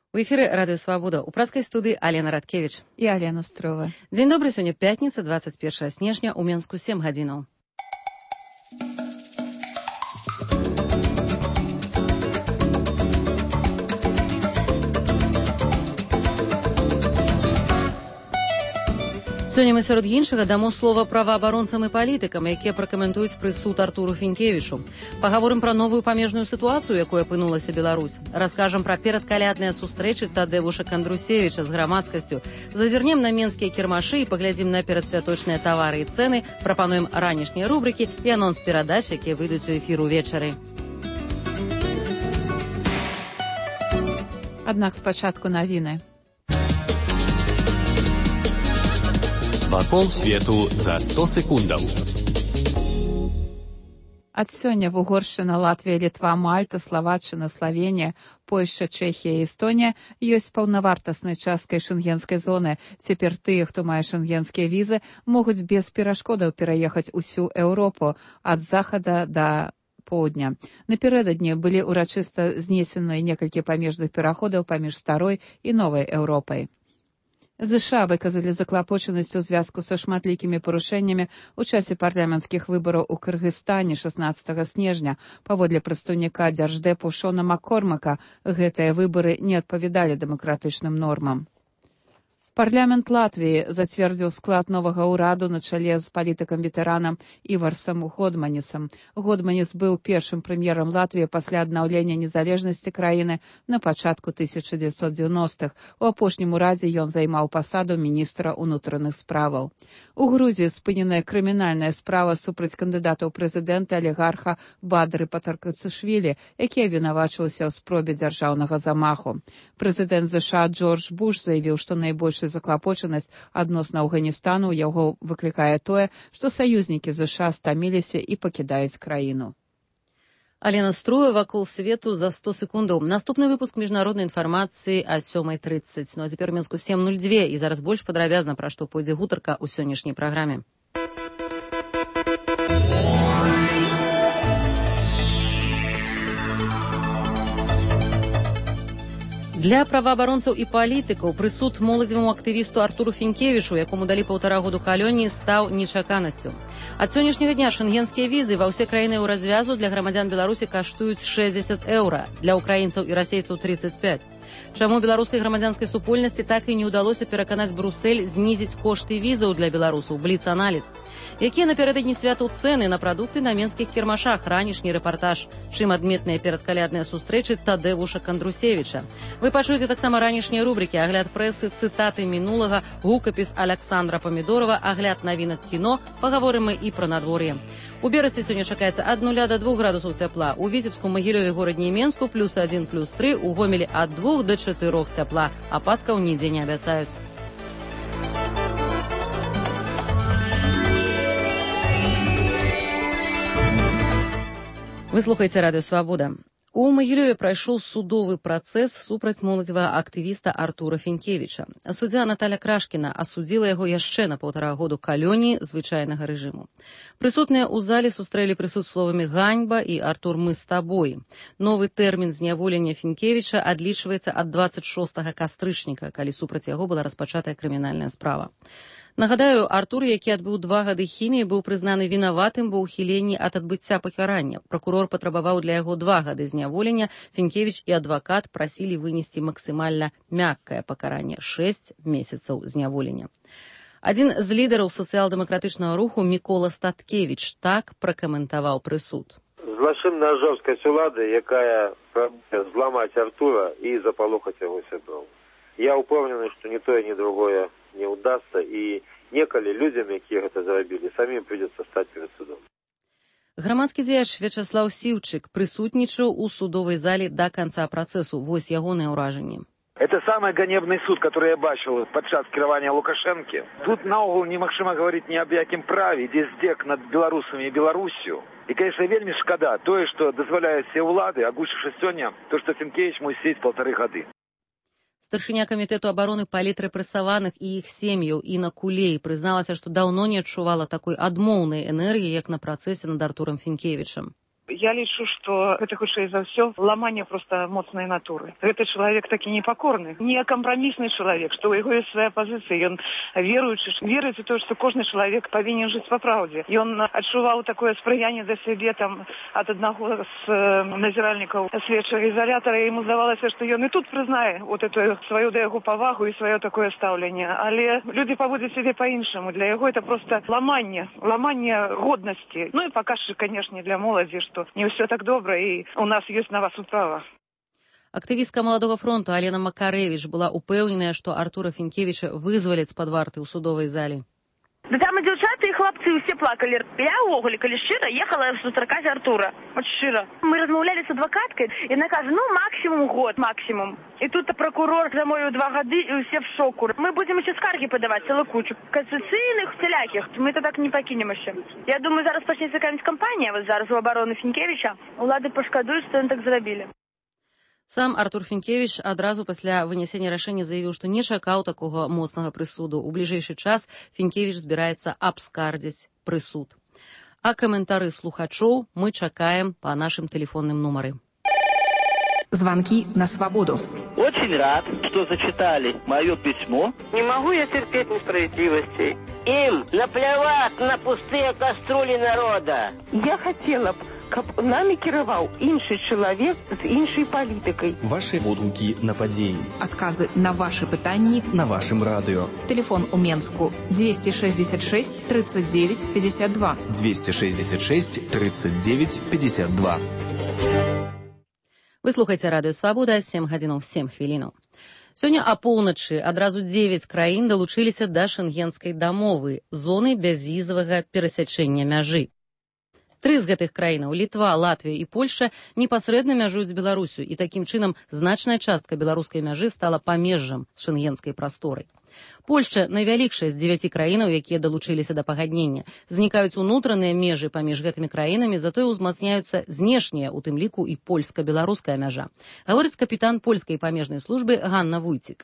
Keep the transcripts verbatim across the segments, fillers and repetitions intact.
У эфире Радио Свобода. У праскай студыі Алена Радкевич і Алена Строва. Дзень добры, сёння пятніца, двадцать первое снежня, у Менску сем гадзінаў. Сёння мы сярод іншага дамо слова праваабаронцам і палітыкам, якія пракаментуюць прысуд Артуру Фінкевічу. Пагаворым пра новую памежную сітуацыю, якой апынулася Беларусь. Раскажам пра перадкалядныя сустрэчы Тадеуша Кандрусевіча з грамадскасцю. Зазірнем на менскія кірмашы і паглядзім на перадсвяточныя тавары і цэны, прапануем ранішнія рубрыкі і анонс перадач, якія выйдуць у эфір увечары. Аднак спачатку навіны. Вакол свету за сто секундаў. Ад сёння в Угоршчына, Латвія, Літва, Мальта, Славаччына, Славенія, Польшча, Чэхія і Эстонія ёсць паўнавартаснай часткай шэнгенскай зоны. Цяпер тыя, хто мае шэнгенскія візы, могуць без перашкодаў пераехаць усю Еўропу ад захада да поўдня. Напярэдадні былі урачыста знесены некалькі памежных пераходаў паміж старой і новай Еўропай. ЗША выказалі заклапочанасць у звязку са шматлікімі парушэннямі ў часе парламенцкіх выбараў у Кыргызстане шаснаццатага снежня. Паводле прадстаўніка дзярждэпу Шона Маккормака, гэтыя выбары не адпавядалі дэмакратычным нормам. Парламент Латвіі зацвердзіў склад новага ўраду на чале з палітыкам-ветэранам Іварсам Годманісам. Годманіс быў першым прэм'ерам Латвіі пасля аднаўлення незалежнасці краіны на пачатку тысяча дзевяцьсот дзевяностых. У апошнім урадзе ён займаў пасаду міністра ўнутраных справаў. У Грузіі спыненая крымінальная справа супраць кандыдата ў прэзідэнты алігарха Бадры Патаркацушвілі, які абвінавачваўся ў спробе дзяржаўнага замаху. Прэзідэнт ЗША Джордж Буш заявіў, што найбольшая заклапочанасць адносна Афганістану яго выклікае тое, што саюзнікі ЗША стаміліся і пакідаюць краіну. Алена Струя, вакол свету за сто секундаў. Наступны выпуск міжнароднай інфармацыі а сёмай трыццаць. Ну а цяпер Менску сем нуль два, і зараз больш падрабязна, пра што пойдзе гутарка ў сённяшняй праграме. Для праваабаронцаў і палітыкаў прысуд моладзеваму актывісту Артуру Фінкевічу, якому далі паўтара году калоніі, стаў нечаканасцю. Ад сённяшняга дня шэнгенскія візы ва ўсе краіны ў развязу для грамадзян Беларусі каштуюць шэсцьдзесят еўра, для ўкраінцаў і расейцаў трыццаць пять. Чаму беларускай грамадзянскай супольнасці так і не ўдалося пераканаць Брусэль знізіць кошты візаў для беларусаў? Бліц-аналіз. Якія напярэдадні святу цэны на прадукты на менскіх кірмашах? Ранішні рэпартаж. Чым адметныя перадкалядныя сустрэчы Тадеуша Кандрусевіча? Вы пачуеце таксама ранішнія рубрыкі, агляд прэсы, цытаты мінулага, гукапіс Аляксандра Памідорова, агляд навінак кіно, пагаворым мы і пра надвор'е. У Берасці сёння чакаецца ад нуля да двух градусаў цяпла, у Віцебску, Магілёве, горадні і Менску плюс адзін, плюс тры, у Гомелі ад двух да чатырох цяпла, ападкаў нідзе не абяцаюць. Вы слухаеце Радыё Свабода. У Магілёве прайшоў судовы працэс супраць моладзевага актывіста Артура Фінкевіча. Суддзя Наталя Крашкіна асудзіла яго яшчэ на паўтара году калоніі звычайнага рэжыму. Прысутныя ў зале сустрэлі прысуд словамі «ганьба» і «Артур, мы з табой». Новы тэрмін зняволення Фінкевіча адлічваецца ад дваццаць шостага кастрычніка, калі супраць яго была распачатая крымінальная справа. Нагадаю, Артур, які адбыў два гады хіміі, быў прызнаны вінаватым ва ўхіленні ад адбыцця пакарання. Пракурор патрабаваў для яго два гады зняволення. Фінкевіч і адвакат прасілі вынесці максімальна мяккае пакаранне – шэсць месяцаў зняволення. Адзін з лідараў сацыял-дэмакратычнага руху Мікола Статкевіч так пракаментаваў прысуд. Злачынная жорсткасць улады, якая прабуе зламаць Артура і запалохаць яго сяброў. Я ўпэўнены, што ні тое, ні другое не ўдасца, і некалі людзям, якія гэта зрабілі, самім прыйдзецца стаць перад судом. Грамадскі дзеяч Вячаслаў Сіўчык прысутнічаў у судовай зале да канца працэсу. Вось ягоныя ўражанні. Это самый ганебный суд, который я бачил падчас кіравання Лукашэнкі. Тут наогул немагчыма гаварыць ні аб якім праве, ідзе здзек над беларусамі і Беларуссю. І, конечно, вельмі шкада тое, што дазваляюць все ўлады, агучыўшы сёння, то, што Фінкевіч мусіць сидзець паўтары гады. Старшыня камітэту абароны палітрэпрэсаваных і іх сем'яў Інна Кулей прызналася, што даўно не адчувала такой адмоўнай энергіі, як на працэсе над Артурам Фінкевічам. Я лічу, што гэта хутчэй за ўсё ламанне проста моцнай натуры. Гэты чалавек такі непакорны, не кампрамісны чалавек, што ў яго ёсць свая пазіцыя, ён веруючы, верыць у тое, што кожны чалавек павінен жыць па праўдзе. Ён адчуваў такое спрыянне да сябе там ад аднаго з назіральнікаў следчага ізалятара, і яму здавалася, што ён і тут прызнае вот эту сваю да яго павагу і сваё такое стаўленне. Але людзі паводзяць сябе па-іншаму. Для яго это проста ламанне, ламанне годнасці. Ну і паказчык, канешне, для моладзі, што не ўсё так добра, і у нас ёсць на вас управа. Актывістка Маладога фронту Алена Макарэвіч была упэўненая, што Артура Фінкевіча вызваляць з-пад варты ў судовай зале. Да там і дзяўчаты, і хлопцы ўсе плакалі. Я ўвогуле, калі шчыра, ехала сустракаць Артура. От шчыра. Мы размаўлялі з адвакаткай, і яна кажа, ну максімум год, максімум. І тут прокурор замовіў два гады, і ўсе в шоку. Мы будзем ще скаргі падаваць, цэлую кучу. Касацыйных, всялякіх. Мы то так не пакінем ще. Я думаю, зараз пачнецца якая-нибудь кампанія, вот зараз у абароны Фінкевіча. Улады пашкадуюць, што ён так зрабілі. Сам Артур Фінкевіч адразу пасля вынясення рашэння заявіў, што не чакаў такога моцнага прысуду. У бліжэйшы час Фінкевіч збіраецца абскардзіць прысуд. А каментары слухачоў мы чакаем па нашым тэлефонным нумары. Звонки на свободу. Очень рад, что зачитали мое письмо. Не могу я терпеть несправедливости. Им наплевать на пустые кастрюли народа. Я хотела бы, каб нами кіраваў іншы чалавек з іншай палітыкай. Ваши водгукі на падзеі. Адказы на ваши пытанні на вашым радыё. Телефон у Менску двести шестьдесят шесть тридцать девять пятьдесят два. двести шестьдесят шесть тридцать девять пятьдесят два. Вы слухаеце радыё Свабода, сем гадзінаў сем хвілінаў. Сёння апоўначы адразу дзевяць краін далучыліся да шэнгенскай дамовы, зоны бязвізавага перасячэння мяжы. Тры з гэтых краінаў, Літва, Латвія і Польшча, непасрэдна мяжуюць з Беларусю, і такім чынам значная частка беларускай мяжы стала памежжам з шэнгенскай прасторай. Польшча найвялікшая з дзевяці краінаў, якія далучыліся да пагаднення. Знікаюць унутраныя межы паміж гэтымі краінамі, затое ўзмацняюцца знешнія, у тым ліку і польска-беларуская мяжа. Гаворыць капітан польскай памежнай службы Ганна Вуйцік.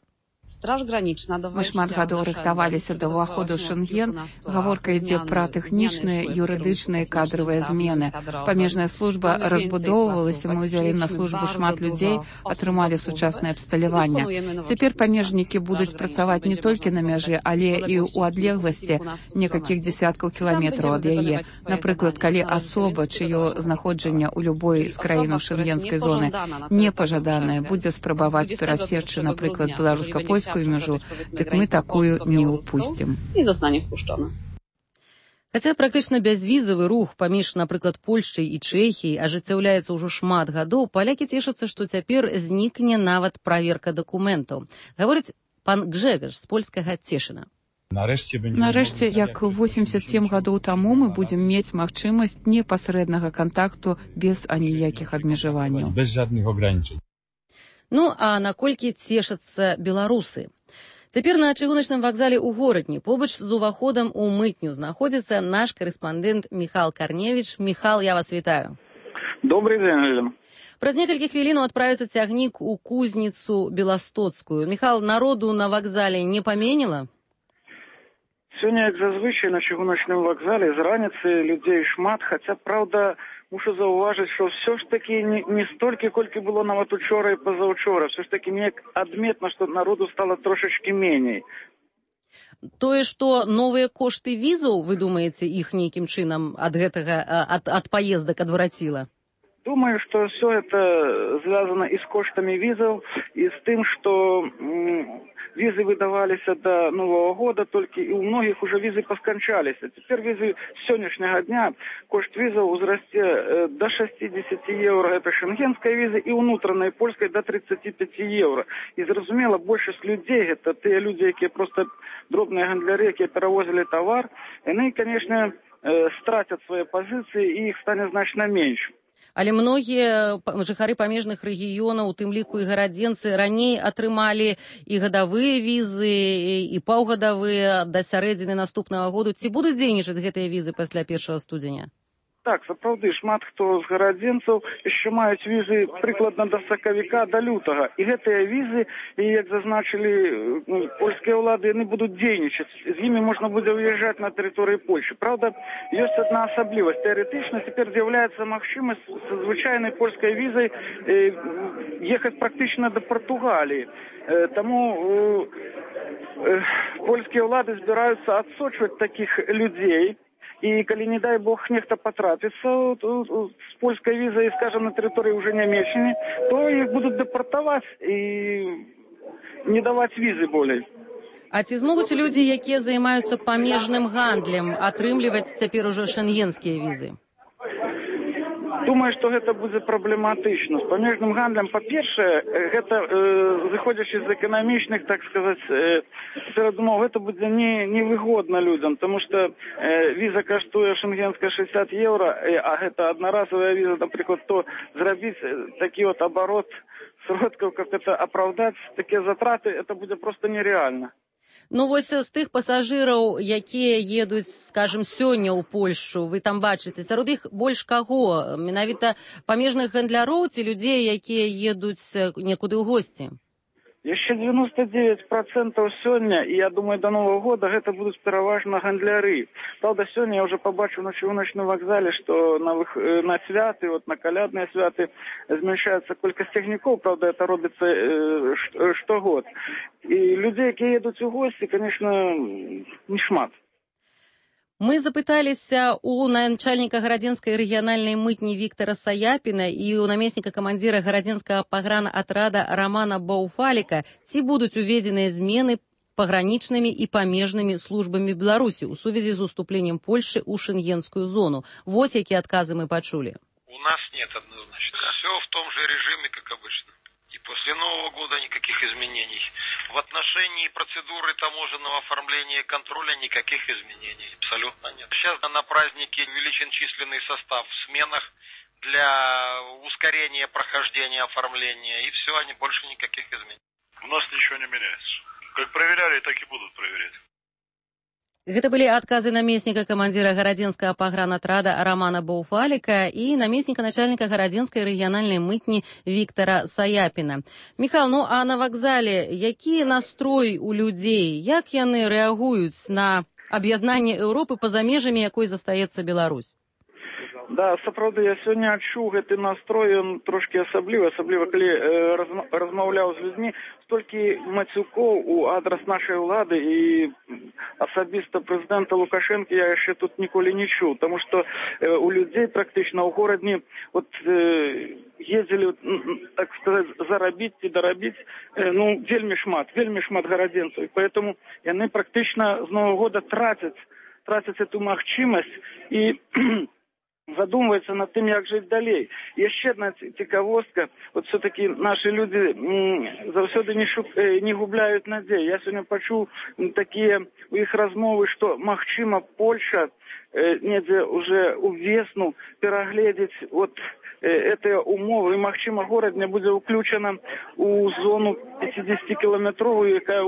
Мы шмат гадоў рыхтаваліся да ўваходу ў Шэнген. Гаворка ідзе пра тэхнічныя, юрыдычныя, кадравыя змены. Памежная служба разбудоўвалася, мы ўзялі на службу шмат людзей, атрымалі сучаснае абсталяванне. Цяпер памежнікі будуць працаваць не толькі на мяжы, але і ў адлегласці некалькіх дзесяткаў кіламетраў ад яе. Напрыклад, калі асоба, чыё знаходжанне ў любой з краінаў шэнгенскай зоны непажаданае, будзе спрабаваць перасечы, напрыклад, беларуска-польскую мяжу, так мы такую не упустим. І застане впушчана. Хаця практычна бязвізавы рух паміж, напрыклад, Польшчай і Чэхіяй ажыццяўляецца ўжо шмат гадоў, палякі цешацца, што цяпер знікне нават праверка дакументаў. Гаворыць пан Гжэгаш з польскага Цешына. Нарэшце, як восемьдесят семь гадоў таму, мы будзем мець магчымасць непасрэднага кантакту без аніякіх абмежаванняў. Без жадных ограничень. Ну, а наколькі цешацца беларусы? Цяпер на чыгуначным вакзале ў горадні, побач з уваходам у мытню, знаходзіцца наш карэспандэнт Міхал Карневіч. Міхал, я вас вітаю. Добрый дзень. Праз некалькі хвілінаў адправіцца цягнік у кузніцу Беластоцкую. Міхал, народу на вакзале не паменіла? Сёння, як зазвычай, на чыгуначным вакзале з раніцы людзей шмат, хаця, праўда, мушу заўважыць, што ўсё ж такі не, не столькі, колькі было нават учора і пазаўчора. Все ж такі неяк адметна, што народу стала трошачкі меней. Тое, што новыя кошты візаў, вы думаеце, іх нейкім чынам ад гэтага, ад, ад паездак адвраціла? Думаю, что все это связано и с коштами визов, и с тем, что м, визы выдавались до Нового года, только и у многих уже визы поскончались. А теперь визы с сегодняшнего дня, кошт визов возрасте э, до шестьдесят евро, это шенгенская виза, и внутренняя польская до тридцать пять евро. И, зразумела, большинство людей, это те люди, которые просто дробные гандляры, которые перевозили товар, и они, конечно, э, стратят свои позиции, и их станет значно меньше. Але многія жыхары памежных рэгіёнаў, у тым ліку і гарадзенцы, раней атрымалі і гадавыя візы, і паўгадавыя да сярэдзіны наступнага году. Ці будуць дзейнічаць гэтыя візы пасля першага студзеня? так, сапраўды, шмат хто з гарадзенцаў яшчэ маюць візы прыкладна да сакавіка, да лютага. І гэтыя візы, і як зазначылі ну, польскія ўлады, яны будуць дзейнічаць. З імі можна будзе выязджаць на тэрыторыі Польши. Правда, ёсць адна асаблівасць. Тэарэтычна цяпер з'яўляецца магчымасць са звычайнай польскай візай э, ехаць практычна да Партугаліі. Э, таму э, э, польскія ўлады збіраюцца адсочваць такіх людзей. И, коли, не дай бог, нехто потрапится с польской визой, скажем, на территории уже Нямеччины, то их будут депортовать и не давать визы более. А ці змогуць людзі, якія займаюцца памежным гандлем, атрымліваць цяпер ужо шенгенскія візы? Думаю, што гэта будзе праблематычна. З памежным гандлем, па-першае, гэта, э, зыходзячы з эканамічных, так сказаць, э, перадумоў, гэта будзе не, невыгодна людзям, тому што э, віза каштуе шенгенская шестьдесят еўра, э, а гэта аднаразовая віза, напрыклад, то зрабіць такі от абарот сродкаў, каб это апраўдаць, такія затраты, это будзе проста нереальна. Ну, вось з тых пасажыраў, якія едуць, скажем, сёння ў Польшу, вы там бачыце, сярод іх больш каго? Менавіта памежных гандляроў ці людзей, якія едуць некуды ў госці? Яшчэ девяносто девять процентов сёння, і я думаю, до Нового года гэта будуць пераважна гандляры. Правда, сёння я уже побачыў на чыгуначным вакзале, што на, вых... на святы, вот, на калядныя святы зменшаецца колькасць цягнікоў, правда, это робіцца э, штогод. І людзей, якія едуць у госці, конечно, не шмат. Мы запыталіся у начальніка гарадзенскай рэгіянальнай мытні Віктара Саяпіна і у намесніка камандзіра гарадзенскага пагранатрада Романа Бауфаліка, ці будуць уведзеныя змены пагранічнымі і памежнымі службамі Беларусі ў сувязі з уступленнем Польши ў шенгенскую зону. Вось якія адказы мы пачулі. У нас нет однозначно. Все в том же режиме, как обычно. И после Нового года никаких изменений. В отношении процедуры таможенного оформления и контроля никаких изменений. Абсолютно нет. Сейчас на празднике увеличен численный состав в сменах для ускорения прохождения оформления. И все, они больше никаких изменений. У нас ничего не меняется. Как проверяли, так и будут проверять. Гэта былі адказы намесніка камандзіра гарадзенскага пагранатрада Романа Бауфаліка і намесніка начальніка гарадзенскай рэгіянальнай мытні Віктара Саяпіна. Міхал, ну а на вакзале які настрой у людзей? Як яны рэагуюць на аб'яднанне Еўропы па-за межамі, якой застаецца Беларусь? Да, сапраўды, я сёння адчуў гэты настрой, ён трошкі асаблівы, асабліва калі э, размаўляў з людзьмі, столькі мацюкоў у адрас нашай улады і асабіста прэзідэнта Лукашэнкі я яшчэ тут ніколі не чуў, таму што э, у людзей практычна ў горадні вот э, ездзілі, так сказаць, зарабіць і дарабіць, э, ну, вельмі шмат, вельмі шмат гарадзенцаў, і поэтому яны практычна з Нового года трацяць, трацяць эту магчымасць і задумывается над тым, як жыць далей. Яшчэ одна цікавостка, вот все-таки наши люди заўсёды не, шук, не губляют надзей. Я сегодня пачуў такие у іх размовы, что магчыма Польша э, недзе уже у весну перагледзець вот э, этыя умовы, і магчыма горад не будзе ўключана у зону пятидесятикилометровую, якая,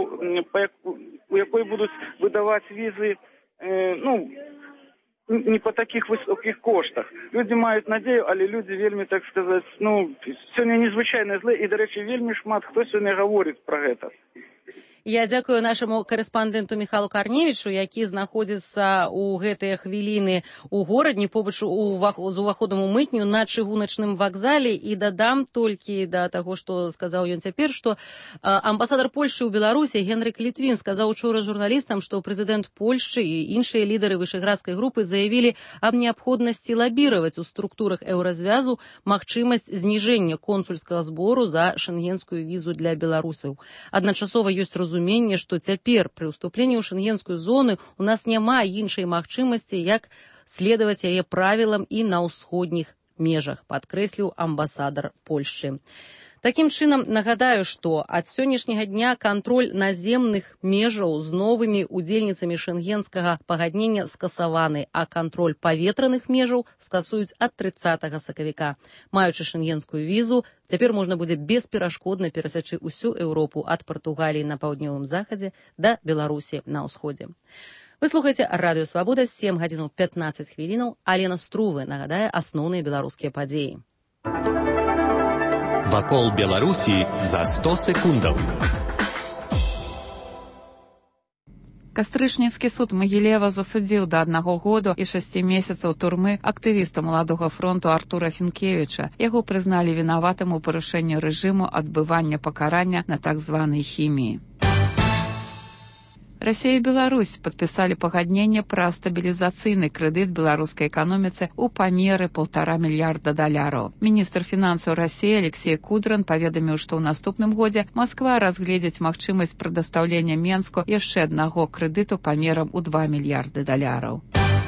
у якой будуць выдаваць візы, э, ну, не по таких высоких коштах. Люди мають надію, але люди вельми, так сказати, ну, сьогодні незвичайно зле, і, до речі, вельми шмат хто сьогодні говорить про це. Я дзякую нашаму карэспандэнту Міхалу Карневічу, які знаходзіцца ў гэтыя хвіліны ў горадні побач з уваходам у мытню на чыгуначным вакзале, і дадам толькі да таго, што сказаў ён цяпер, што амбасадар Польшчы ў Беларусі Генрык Літвін сказаў учора журналістам, што прэзідэнт Польшчы і іншыя лідары вышэградскай групы заявілі аб неабходнасці лабіраваць у структурах еўразвязу магчымасць зніжэння консульскага збору за шенгенскую візу для беларусаў. Адначасова ёсць разуменне, што цяпер пры ўступленні ў шенгенскую зону у нас няма іншай магчымасці, як следаваць яе правілам і на ўсходніх межах, падкрэсліў амбасадар Польшчы. Такім чынам, нагадаю, што ад сённяшняга дня кантроль наземных межаў з новымі удзельніцамі шенгенскага пагаднення скасаваны, а кантроль паветраных межаў скасуюць ад трыццатага сакавіка. Маючы шенгенскую візу, цяпер можна будзе бесперашкодна перасячы ўсю Еўропу ад Партугаліі на паўднёвым захадзе да Беларусі на ўсходзе. Вы слухаеце радыё Свабода, сем гадзінаў пятнаццаць хвілінаў. Алена Струвы нагадае асноўныя беларускія падзеі. Вакол Беларусі за сто секундаў. Кастрычніцкі суд Магілева засудзіў да аднаго году і шасці месяцаў турмы актывіста Маладога фронту Артура Фінкевіча. Яго прызналі вінаватым у парушэнні рэжыму адбывання пакарання на так званай хіміі. Расія і Беларусь падпісалі пагадненне пра стабілізацыйны крэдыт беларускай эканоміцы ў памеры полтора мільярда даляраў. Міністр фінансаў Расіі Алексей Кудрин паведаміў, што ў наступным годзе Масква разгледзіць магчымасць прадастаўлення Менску яшчэ аднаго крэдыту памерам у два мільярды даляраў.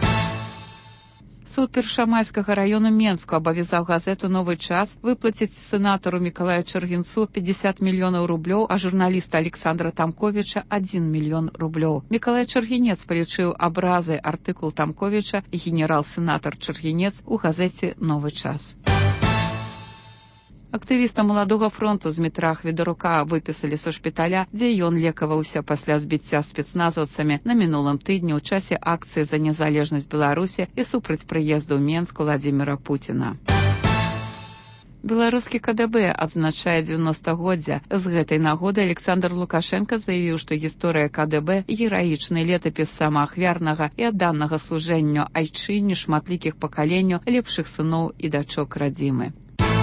Суд Першамайскага раёну Менску абавязаў газету «Новы час» выплаціць сенатару Мікалаю Чаргінцу пятьдесят мільёнаў рублёў, а журналіста Александра Тамковіча один мільён рублёў. Мікалай Чаргінец палічыў абразай артыкул Тамковіча і генерал-сенатар Чаргінец у газеце «Новы час». Актывіста Маладога фронту Змітра Хведарука выпісалі са шпіталя, дзе ён лекаваўся пасля збіцця спецназаўцамі на мінулым тыдні ў часе акцыі за незалежнасць Беларусі і супраць прыезду ў Менск Владзіміра Пуціна. Беларускі ка дэ бэ адзначае дзевяностагоддзя. З гэтай нагоды Александр Лукашенко заявіў, што гісторыя ка дэ бэ – гераічны летапіс самаахвярнага і адданага служэнню айчыне шматлікіх пакаленняў лепшых сыноў і дачок радзімы.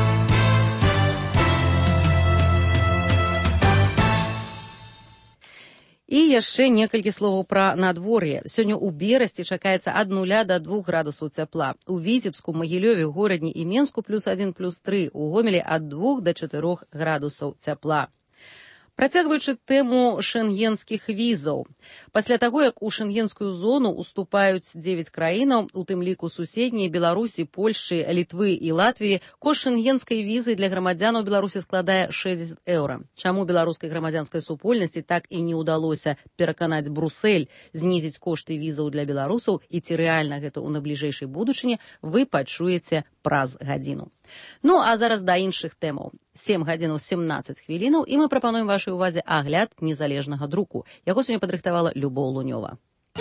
І яшчэ некалькі словаў пра надвор'е. Сёння ў Берасці чакаецца ад нуля да двух градусаў цяпла. У Віцебску, Магілёве, Горадні і Менску плюс адзін, плюс тры. У Гомелі ад двух да чатырох градусаў цяпла. Працягваючы тэму шэнгенскіх візаў. Пасля таго, як у шэнгенскую зону уступаюць дзевяць краінаў, у тым ліку суседнія Беларусі, Польшчы, Літвы і Латвіі, кошт шэнгенскай візы для грамадзянаў Беларусі складае шэсцьдзесят еўра. Чаму беларускай грамадзянскай супольнасці так і не ўдалося пераканаць Брусель знізіць кошты візаў для беларусаў і ці рэальна гэта ў найбліжэйшай будучыні, вы пачуеце праз гадзіну. Ну, а зараз да іншых тэмаў. сем гадзінаў семнаццаць хвілінаў, і мы прапануем вашай увазе агляд незалежнага друку. Яго сёння падрыхтавала Любоў Лунёва.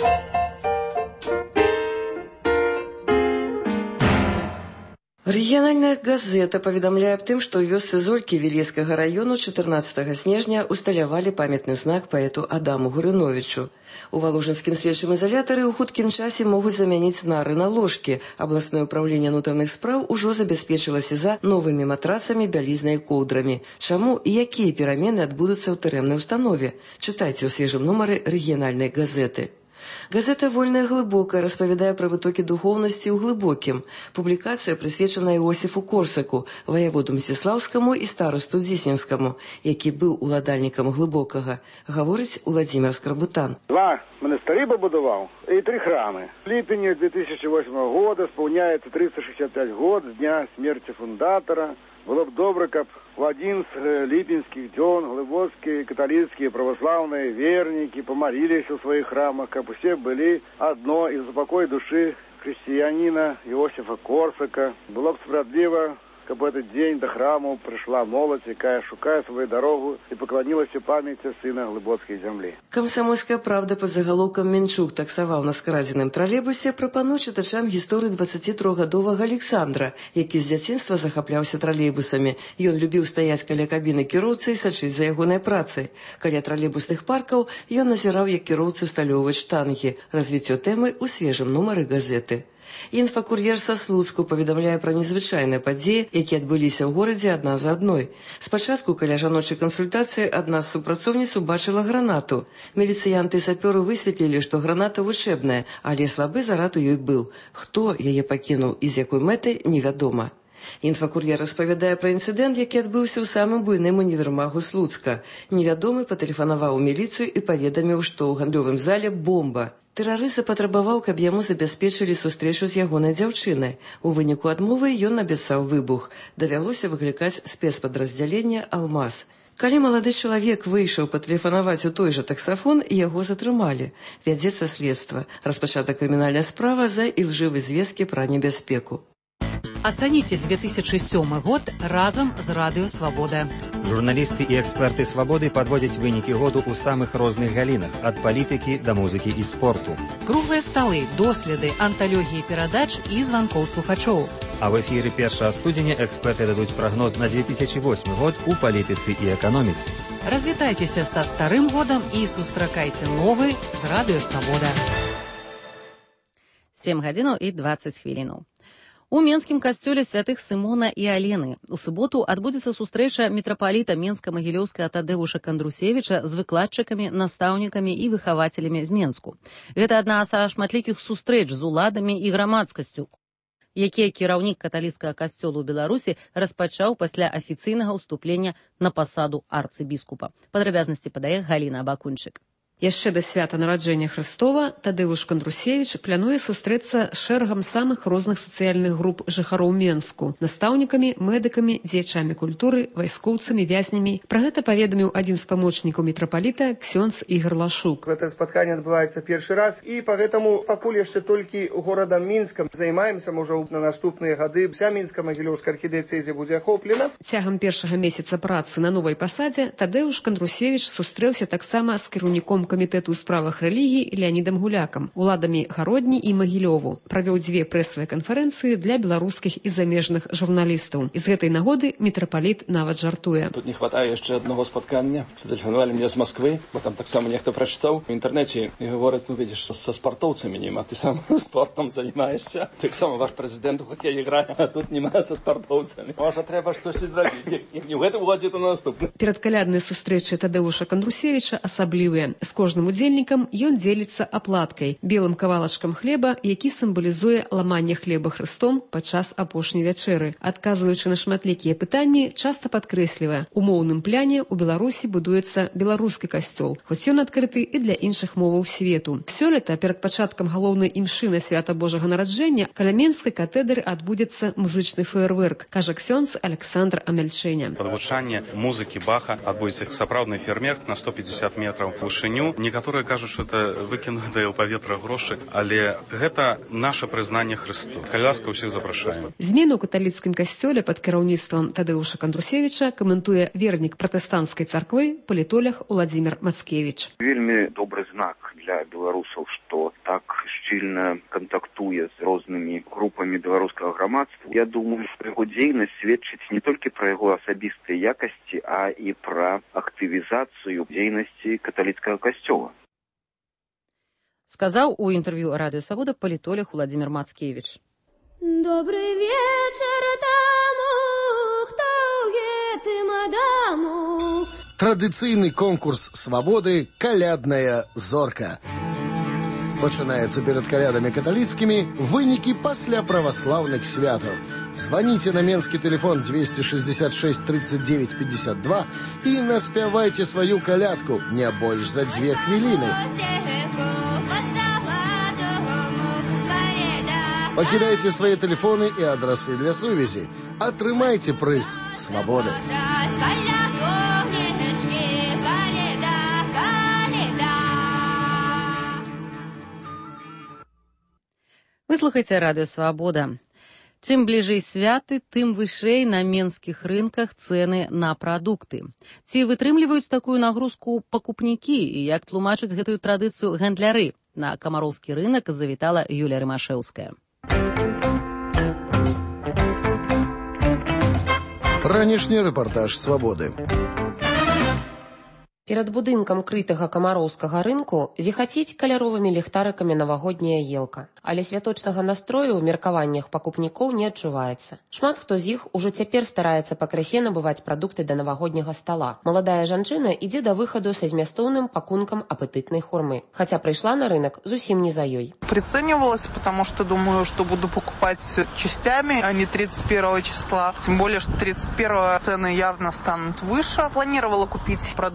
Рэгіянальная газета паведамляе аб тым, што ў вёсцы Золькі Вілейскага раёну чатырнаццатага снежня усталявалі памятны знак паэту Адаму Гурыновічу. У валожынскім следчым изолятары ў хуткім часе могуць замяніць нары на ложкі. Абласное ўправленне ўнутраных спраў ужо забяспечыла сеза новымі матрацамі, бялізнай і коўдрамі. Чаму і якія перамены адбудуцца ў тэрэмнай установе? Чытайце ў свежым нумары рэгіянальнай газеты. Газета «Вольная глыбокая» распавядае пра вытокі духоўнасці ў глыбокім. Публікацыя прысвечана Іосіфу Корсаку, ваяводу Мсціслаўскаму і старасту Дзісненскаму, які быў уладальнікам глыбокага, гаворыць Уладзімір Скрабутан. Два монастырі пабудаваў і три храмы. В ліпені две тысячи восьмого года спаўняецца триста шестьдесят пять год з дня смерти фундатора. Было б добра, каб у адзін з ліпенскіх дзён глыбоцкія каталіцкія праваслаўныя вернікі памаліліся ў сваіх храмах, каб усе былі адно і за пакой душы хрысціяніна Іосіфа Корсака. Было б справядліва, каб этот дзень да храму прыйшла моладзь, якая шукае сваю дарогу і пакланілася памяці сына глыбоцкай зямлі. Камсамольская правда пад загалоўкам Менчук таксаваў на скрадзеным тралейбусе прапануе чытачам гісторыю дваццацітрохгадовага Александра, які з дзяцінства захапляўся тралейбусамі. Ён любіў стаяць каля кабіны кіроўцы і сачыць за ягонай працай. Каля тралейбусных паркаў ён назіраў, як кіроўцы ўсталёўваюць штангі. Развіццё тэмы ў свежым нумары газеты. Інфакур'ер са Слуцку паведамляе пра незвычайныя падзеі, якія адбыліся ў горадзе адна за адной. Спачатку каля жаночай кансультацыі адна з супрацоўніц убачыла гранату. Міліцыянты і сапёры высветлілі, што граната вучэбная, але слабы зарад у ёй быў. Хто яе пакінуў і з якой мэтай, невядома. Інфакур'ер распавядае пра інцыдэнт, які адбыўся ў самым буйным універмагу Слуцка. Невядомы патэлефанаваў у міліцыю і паведаміў, што ў гандлёвым зале бомба. Тэрарыст запатрабаваў, каб яму забяспечылі сустрэчу з ягонай дзяўчынай. У выніку адмовы ён абяцаў выбух. Давялося выклікаць спецпадраздзяленне «Алмаз». Калі малады чалавек выйшаў патэлефанаваць у той жа таксафон, яго затрымалі. Вядзецца следства. Распачата крымінальная справа за ілжывыя звесткі пра небяспеку. Ацаніце две тысячи сёмы год разам з Радыё Свабода. Журналісты і эксперты Свабоды падводзяць вынікі году ў самых розных галінах, ад палітыкі да музыкі і спорту. Круглыя сталы, доследы, анталогіі перадач і званкоў слухачоў. А в эфіры першага студзеня эксперты дадуць прагноз на две тысячи восьмы год у палітыцы і эканоміцы. Развітайцеся са старым годам і сустракайце новы з Радыё Свабода. сем гадзінаў і дваццаць хвілінаў. У Менскім касцёле святых Сымона і Алены у суботу адбудзецца сустрэча мітрапаліта Менска-Магілёўскага Тадэвуша Кандрусевіча з выкладчыкамі, настаўнікамі і выхавацелямі з Менску. Гэта адна са шматлікіх сустрэч з уладамі і грамадскасцю, якія кіраўнік каталіцкага касцёла ў Беларусі распачаў пасля афіцыйнага ўступлення на пасаду арцыбіскупа. Падрабязнасці падае Галіна Абакунчык. Яшчэ да свята нараджэння Хрыстова Тадэвуш Кандрусевіч плануе сустрэцца з шэрагам самых розных сацыяльных груп жыхароў Менску, настаўнікамі, медыкамі, дзеячамі культуры, вайскоўцамі, вязнямі. Пра гэта паведаміў адзін з памочнікаў мітрапаліта ксёндз Ігар Лашук. Гэта спатканне адбываецца першы раз, і пагэтаму пакуль яшчэ толькі горадам Мінскам займаемся, можа, на наступныя гады вся Мінска-Магілёўская архідыяцэзія будзе ахоплена. Цягам першага месяца працы на новай пасадзе Тадэвуш Кандрусевіч сустрэўся таксама з кіраўніком камітэту ў справах рэлігіі Леанідам Гулякам, уладамі Гародні і Магілёву. Правёў дзве прэсавыя канферэнцыі для беларускіх і замежных журналістаў. І з гэтай нагоды мітрапаліт нават жартуе. Тут не хватае яшчэ аднаго спаткання. Затэлефанавалі мне з Масквы, бо там таксама нехта прачытаў у інтэрнэце і гаворыць, ну, видиш, са спартоўцамі нема, ты сам спортом займаешся. Таксама ваш прэзідэнт у хакей іграе, а тут нема са спартоўцамі. Можа, трэба штось зрабіць. Не ў гэтым годзе, то на наступны. Перадкалядныя сустрэчы Тадэвуша Кандрусевіча асаблівыя. З кожным удзельнікам ён дзеліцца аплаткай, белым кавалачкам хлеба, які сімвалізуе ламанне хлеба Хрыстом падчас апошняй вячэры. Адказваючы на шматлікія пытанні, часта падкрэслівае, у моўным пляне ў Беларусі будуецца беларускі касцёл, хоць ён адкрыты і для іншых моваў свету. Сёлета перад пачаткам галоўнай імшы на свята Божага нараджэння каля Менскай катедры адбудзецца музычны феерверк, кажа ксёндз Александр Амельчэня. Падвучанне музыкі Баха адбудзецца сапраўдны феерверк на сто пятьдесят метраў вышыню. Некаторыя кажуць, што это выкінутыя ў паветра грошы, але гэта наша прызнанне Хрысту. Калі ласка, ўсіх запрашаем. Змены ў каталіцкім касцёле пад кіраўніцтвам Тадэвуша Кандрусевіча каментуе вернік пратэстанцкай царквы, палітолог Уладзімір Мацкевіч. Вельмі добры знак для беларусаў, што так шчыльна кантактуе з рознымі групамі беларускага грамадства. Я думаю, што яго дзейнасць сведчыць не толькі пра яго асабістыя якасці, а і пра актывізацыю дзейнасці каталіцкага касцёла. Сказаў у інтэрв'ю Радыё Свабода палітолог Уладзімір Мацкевіч. Добры вечар таму, хто ў гэтым адаму. Традыцыйны конкурс Свабоды «Калядная зорка». Пачынаецца перад калядамі каталіцкімі, вынікі пасля праваслаўных святаў. Звоните на менский телефон двести шестьдесят шесть тридцать девять пятьдесят два и наспявайте свою колядку не больше за две хвилины. Покидайте свои телефоны и адресы для сувязі. Атрымайте прыз свободы. Вы слухаеце Радыё Свабода. Чым бліжэй святы, тым вышэй на менскіх рынках цэны на прадукты. Ці вытрымліваюць такую нагрузку пакупнікі і як тлумачаць гэтую традыцыю гандляры? На камароўскі рынак завітала Юлія Рымашэўская. Ранішні рэпартаж Свабоды. Перад будынкам крытага камароўскага рынку зіхаціць каляровымі ліхтарыкамі навагодняя елка. Але святочнага настрою ў меркаваннях пакупнікоў не адчуваецца. Шмат хто з іх ужо цяпер стараецца пакрысе набываць прадукты да навагодняга стала. Маладая жанчына ідзе да выхаду са змястоўным пакункам апетытнай хурмы. Хаця прыйшла на рынок зусім не за ёй. Приценивалась, потому что думаю, что буду покупать частями, а не тридцать первого числа. Тем более, что тридцать первого цены явно станут выше. Планировала купить продукты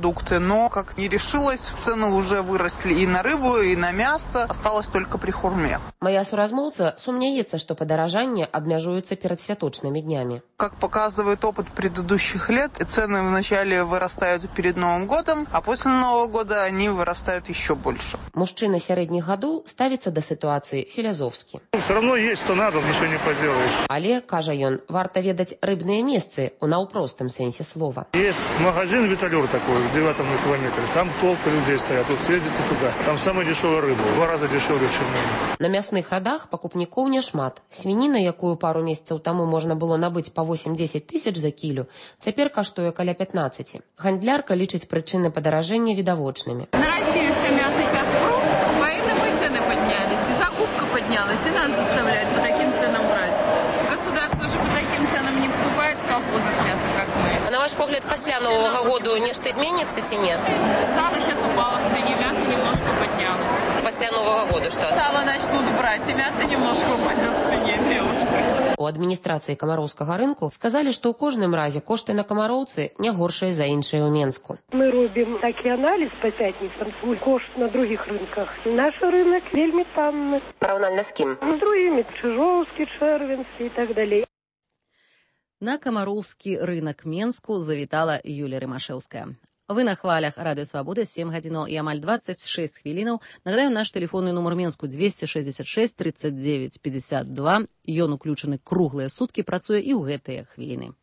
но как не решилось, цены уже выросли и на рыбу, и на мясо, осталось только при хурме. Моя суразмоўца сумняецца, што падаражанне абмяжуецца перад святочнымі днямі. Как показывает опыт предыдущих лет, цены вначале вырастают перед Новым годом, а после Нового года они вырастают еще больше. Мужчына сярэдніх гадоў ставіцца да сітуацыі філазофскі. Все равно есть, что надо, ничего не поделаешь. Але, кажа ён, варта ведаць рыбныя месцы у наўпростым сэнсе слова. Есть магазин «Виталюр» такой, в девятом километре. Там толпы людей стоят. Вот съездите туда. Там самая дешевая рыба. В два раза дешевле, чем на На мясных радах пакупнікоў няшмат. Свініна, якую пару месяцаў таму можна было набыць па восемь-дзесяць тысяч за кілю, цяпер каштуе каля пятнадцать. Гандлярка лічыць прычыны падаражэння відавочнымі. На Россию все мясо сейчас прут, поэтому и цены поднялись. И закупка поднялась, и нас заставляют по таким ценам брать. Государство же по таким ценам не покупает в колхозах мясо, как мы. А на ваш погляд, пасля Нового года нешта изменится ці нет? Сало сейчас упало в цене, мясо немножко поднялось. Пасля Нового года что? Сало начнут брать, и мясо немножко упадет в цене, девушка. У адміністрацыі камароўскага рынку сказалі, што ў кожным разе кошты на камароўцы не горшыя за іншыя ў Менску. Мы робім такі аналіз па пятніцам, кошт на других рынках. Наш рынок вельмі танны. Параўнальна з кім? З другімі, Чыжоўскі, Чэрвенскі і так далей. На камароўскі рынак Менску завітала Юлія Рымашэўская. Вы на хвалях Радыё Свабода, сем гадзінаў і амаль двадцать шесть хвілінаў. Нагадаю, наш тэлефонны нумар Менску двести шестьдесят шесть тридцать девять пятьдесят два. Ён уключаны круглыя суткі, працуе і ў гэтыя хвіліны.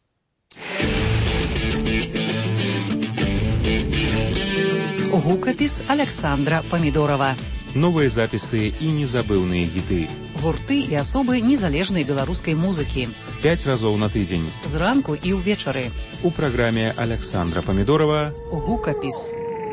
Гукапіс Александра Памідорова. Новые записи и незабыўныя хіты. Гурты і асобы незалежнай беларускай музыкі. Пять разоў на тыдзень. Зранку і ўвечары. У праграме Александра Памідорова Гукапіс.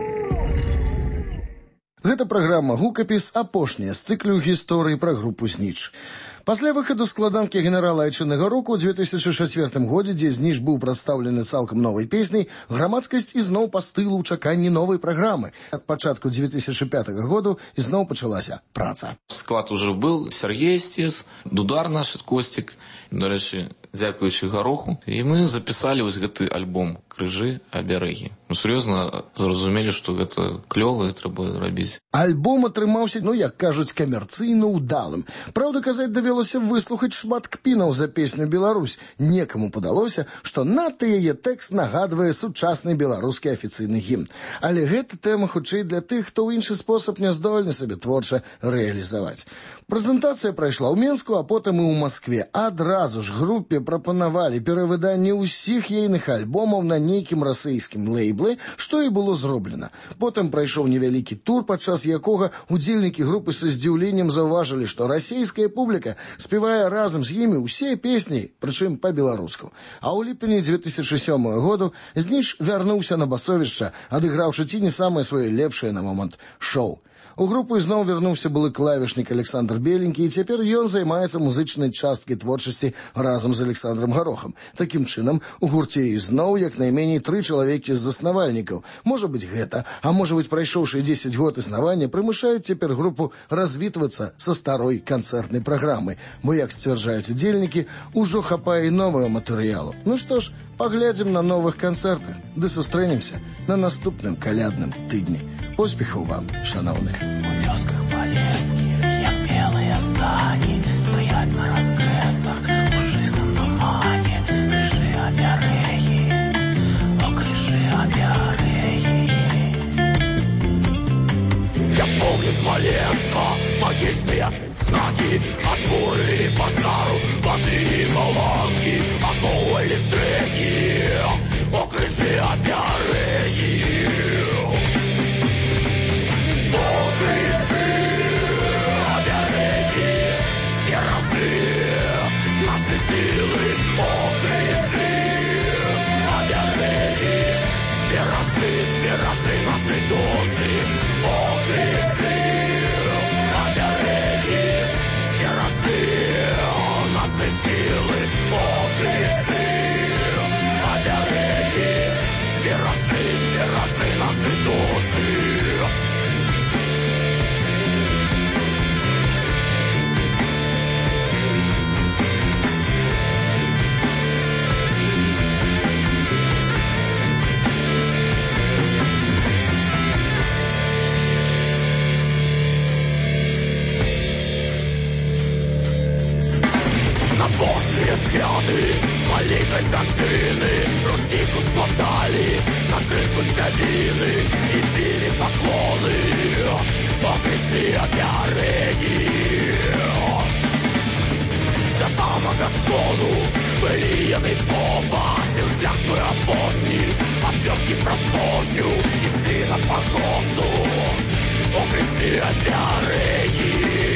Гэта праграма «Гукапіс» апошняя з цыклю гісторыі пра групу «Зніч». Пасля выхаду складанкі генерала Айчыннага року ў две тысячы чацвёртым годзе, дзе «Зніч» быў прадстаўлены цалкам новай песняй, грамадскасць ізноў пастыла ў чаканні новай праграмы. Ад пачатку две тысячи пятого году ізноў пачалася праца. Склад уже был, Сергей Стес, Дудар наш, Костик, до рэчы, дзякуючы Гароху. І мы запісалі вось гэты альбом «Крыжы абярэгі». Ну, сур'ёзна зразумелі, што гэта клёва, трэба рабіць. Альбом атрымаўся, ну, як кажуць, камерцыйна ўдалым. Праўда, казаць давялося выслухаць шмат кпінаў за песню «Беларусь». Некаму падалося, што надта яе тэкст нагадвае сучасны беларускі афіцыйны гімн. Але гэта тэма хутчэй для тых, хто ў іншы спосаб не здольны сабе творча рэалізаваць. Прэзентацыя прайшла ў Менску, а потым і ў Маскве. Адразу ж групе прапанавалі перавыданне ўсіх ейных альбомаў на нейкім расійскім лейбле, што і было зроблена. Потым прайшоў невялікі тур, падчас якога удзельнікі групы са здзіўленнем заўважылі, што расійская публіка спявае разам з імі ўсе песні, прычым па-беларуску. А ў ліпені две тысячи сёмага году «Зніч» вярнуўся на басовішча, адыграўшы ці не самае сваё лепшае на момант шоу. У групу ізноў вярнуўся былы клавішнік Александр Беленькі, і цяпер ён займаецца музычнай часткай творчасці разам з Александром Гарохам. Такім чынам, у гурце ізноў як найменей тры чалавекі з заснавальнікаў. Можа быць гэта, а можа быць прайшоўшы дзесяць год існавання, прымушаюць цяпер групу развітвацца са старой канцэртнай праграмай, бо, як сцвярджаюць удзельнікі, ужо хапае і новага матэрыялу. Ну што ж, паглядзім на новых канцэртах, ды сустрэнемся на наступным калядным тыдні. Поспехаў вам, шаноўныя. У вёсках палескіх, як белыя стані, стаять на раскрэсах, у шызам тумане, крыжы абярэгі, о крыжы абярэгі. Я помню с маленства магічныя знаки, ад буры пажару, вады і баланкі, ад новай стрэхі, о крыжы абярэгі. Наши силы, о, крыжи, обярэгі, виражи, виражи наши души, о, крыжи, обярэгі, стиражи, наши силы, о, крыжи, обярэгі, виражи, виражи наши души. машины, рушнику сплотали на крышку тялины и били поклоны. Покрысы обяреги до самого сходу были яны побачив шляхту апошні, ад вёскі праз пожню і сына по косту. Покрысы обяреги,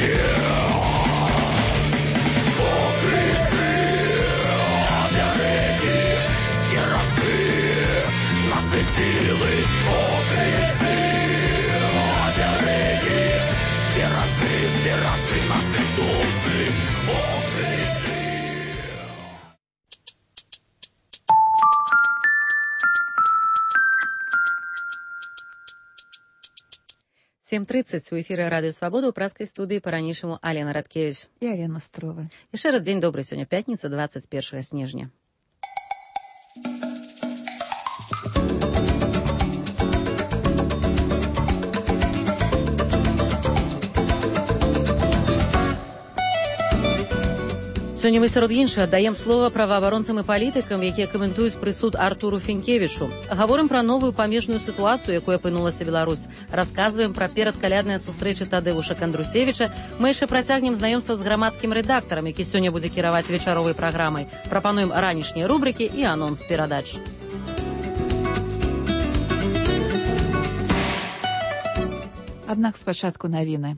покрысы обяреги, стиражи наши силы. Покрысы обяреги, стиражи, стиражи наши души. Покрысы. семь тридцать у эфира Радио Свобода у праскай студыі па-ранейшаму Алена Радкевич і Алена Строва. Яшчэ раз дзень добры, сёння пятніца, двадцать первого снежня. Сёння мы сярод іншага аддаем слова праваабаронцам і палітыкам, якія каментуюць прысуд Артуру Фінкевічу. Гаворым пра новую памежную сітуацыю, якой апынулася Беларусь. Расказваем пра перадкалядныя сустрэчы Тадэвуша Кандрусевіча. Мы яшчэ працягнем знаёмства з грамадскім рэдактарам, які сёння будзе кіраваць вечаровай праграмай. Прапануем ранішнія рубрыкі і анонс перадач. Аднак спачатку навіны.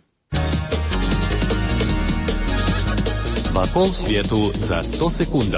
Вакол свету за сто секундаў.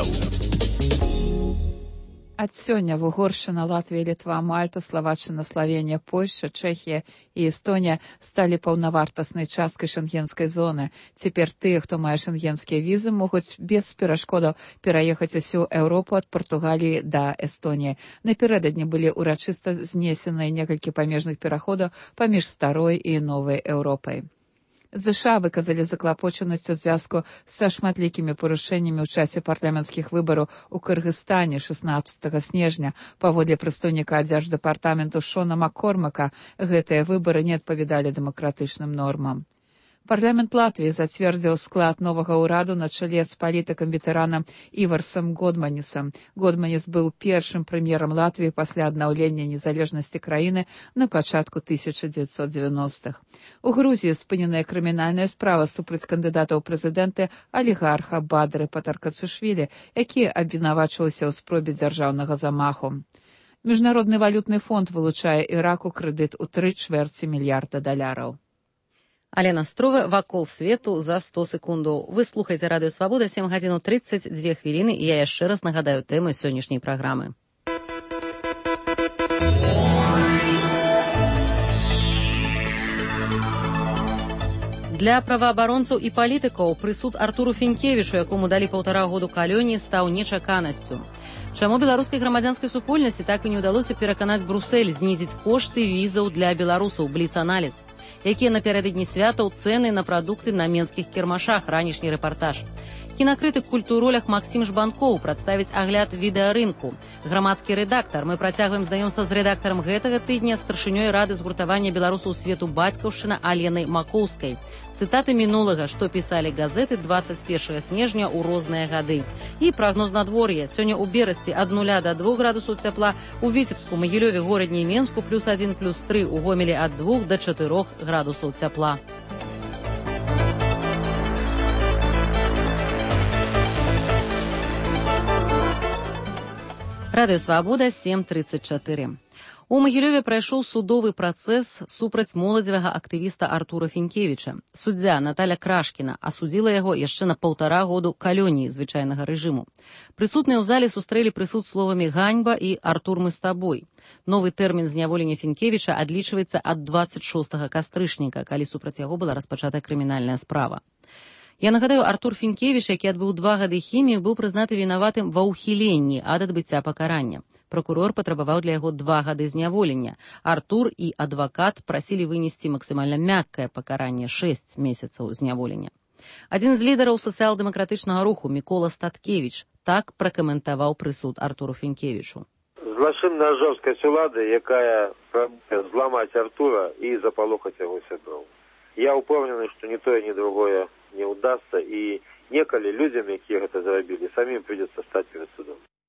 Ад сёння Угоршчына, Латвія, Літва, Мальта, Славаччына, Славенія, Польшча, Чэхія і Эстонія сталі паўнавартаснай часткай шэнгенскай зоны. Цяпер тыя, хто мае шэнгенскія візы, могуць без перашкодаў пераехаць усю Еўропу ад Партугаліі да Эстоніі. Напярэдадні былі ўрачыста знесеныя некалькі памежных пераходаў паміж старой і новай Еўропай. ЗША выказалі заклапочанасць у звязку са шматлікімі парушэннямі ў часе парламенцкіх выбараў у Кыргызстане шаснаццатага снежня. Паводле прадстаўніка дзярждэпартаменту Шона Маккормака, гэтыя выбары не адпавядалі дэмакратычным нормам. Парламент Латвіі зацвердзіў склад новага ўраду на чале з палітыкам-ветэранам Іварсам Годманісам. Годманіс быў першым прэм'ерам Латвіі пасля аднаўлення незалежнасці краіны на пачатку тысяча дзевяцьсот дзевяностых. У Грузіі спыненая крымінальная справа супраць кандыдата ў прэзідэнты алігарха Бадры Патаркацушвілі, які абвінавачваўся ў спробе дзяржаўнага замаху. Міжнародны валютны фонд вылучае Іраку крэдыт у тры чвэрці мільярда даляраў. Алена Строва, вакол свету за сто секундаў. Вы слухаеце Радыё Свабода, сем гадзін тридцать две хвіліны, і я яшчэ раз нагадаю тэмы сённяшняй праграмы. Для праваабаронцаў і палітыкаў прысуд Артуру Фінкевічу, якому далі паўтара году калоніі, стаў нечаканасцю. Чаму беларускай грамадзянскай супольнасці так і не ўдалося пераканаць Брусэль знізіць кошты візаў для беларусаў, бліц-аналіз? Якія напярэдадні святаў цэны на прадукты на менскіх кірмашах, ранішні рэпартаж. Кінакрытык культуролях Максім Жбанкоў прадставіць агляд відэарынку. Грамадскі рэдактар. Мы працягваем знаёмства з рэдактарам гэтага тыдня, старшынёй рады згуртавання беларусаў свету бацькаўшчына Аленай Макоўскай. Цытаты мінулага, што пісалі газеты двадцать первого снежня ў розныя гады. І прагноз надвор'я. Сёння ў Берасці ад нуля да двух градусаў цяпла, у Віцебску, Магілёве, Горадні і Менску плюс адзін, плюс тры, у Гомелі ад двух да чатырох градусаў цяпла. Радыё Свабода, сем тридцать чатыры. У Магілёве прайшоў судовы працэс супраць моладзевага актывіста Артура Фінкевіча. Суддзя Наталя Крашкіна асудзіла яго яшчэ на паўтара году калоніі звычайнага рэжыму. Прысутныя ў зале сустрэлі прысуд словамі «ганьба» і «Артур, мы з табой». Новы тэрмін зняволення Фінкевіча адлічваецца ад двадцать шостага кастрычніка, калі супраць яго была распачата крымінальная справа. Я нагадаю, Артур Фінкевіч, які адбыў два гады хімію, быў прызнаты вінаватым ва ўхіленні ад адбыцця пакарання. Прокурор патрабаваў для яго два гады зняволення. Артур і адвакат прасілі вынесці максімальна мяккае пакаранне шэсць месяцаў зняволення. Адзін з лідараў сацыял-дэмакратычнага руху Мікола Статкевіч так пракаментаваў прысуд Артуру Фінкевічу. Злачынная жорсткасць улады, якая прабуе зламаць Артура і запалохаць яго сяброў. Я упэўнены, што ні тое, ні другое не ўдасца, і некалі людзям, якія гэта зрабілі, самім прыйдзецца стаць перад судом.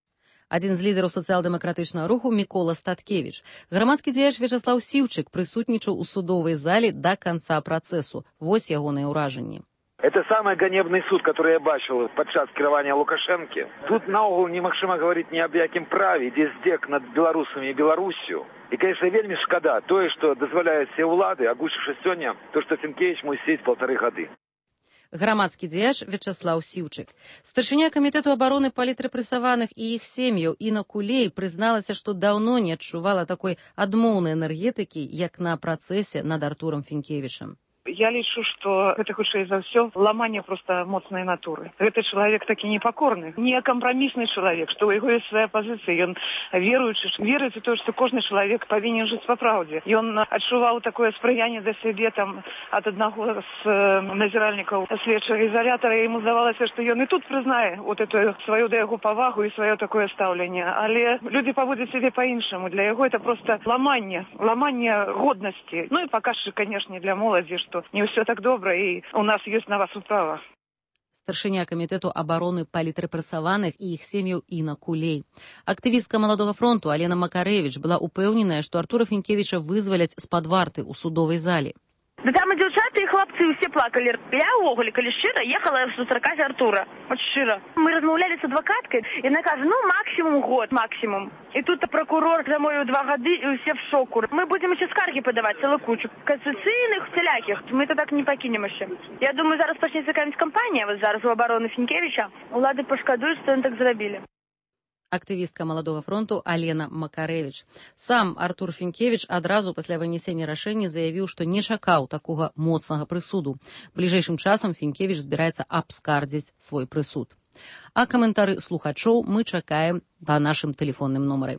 Адзін з лідараў сацыял-дэмакратычнага руху Мікола Статкевіч. Грамадскі дзеяч Вячаслаў Сіўчык прысутнічаў у судовай зале да канца працэсу. Вось ягоныя ўражанні. Это самый ганебный суд, который я бачил подчас кіравання Лукашенки. Тут наогул немагчыма говорить ни об якім праве, ідзе здзек над беларусамі і Беларусью. И, конечно, вельмі шкада тое, што дазваляюць все ўлады, агучыўшы сёння то, што Фінкевіч мусіць сидзець полторы гады. Грамадскі дзеяч Вячаслаў Сіўчык. Старшыня камітэту абароны палітрэпрэсаваных і іх сем'яў Інна Кулей прызналася, што даўно не адчувала такой адмоўнай энергетыкі, як на працэсе над Артурам Фінкевічам. Я лічу, што гэта хутчэй за ўсё ламанне проста моцнай натуры. Гэты чалавек такі непакорны, не кампрамісны чалавек, што ў яго ёсць свая пазіцыя. Ён веруючы, верыць у тое, што кожны чалавек павінен жыць па праўдзе. Ён адчуваў такое спрыянне да сябе там ад аднаго з э, назіральнікаў следчага ізалятара. Яму здавалася, што ён і тут прызнае вот эту сваю да яго павагу і сваё такое стаўленне. Але людзі паводзяць сябе па-іншаму. Для яго это проста ламанне, ламанне годнасці. Ну і паказчык, канешне, для моладзі, што не ўсё так добра, і у нас ёсць на вас управа. Старшыня камітэту абароны палітрэпрэсаваных і іх сем'яў Інна Кулей. Актывістка Маладога фронту Алена Макарэвіч была упэўненая, што Артура Фінкевіча вызваляць з-пад варты ў судовай зале. Да там і дзяўчаты, і хлопцы ўсе плакалі. Я ўвогуле, калі шчыра, ехала сустракаць Артура. От шчыра. Мы размаўлялі з адвакаткай, і яна кажа, ну, максімум год, максімум. І тут прокурор замовіў два гады, і ўсе в шоку. Мы будзем ще скаргі падаваць, цэлую кучу. Касацыйных, всялякіх. Мы то так не пакінем яшчэ. Я думаю, зараз пачнецца якая-нибудь кампанія, вот зараз у абароны Фінкевіча. Улады пашкадуюць, што ён так зрабілі. Актывістка Маладога фронту Алена Макарэвіч. Сам Артур Фінкевіч адразу пасля вынясення рашэння заявіў, што не чакаў такога моцнага прысуду. Бліжэйшым часам Фінкевіч збіраецца абскардзіць свой прысуд. А каментары слухачоў мы чакаем па нашым тэлефонным нумары.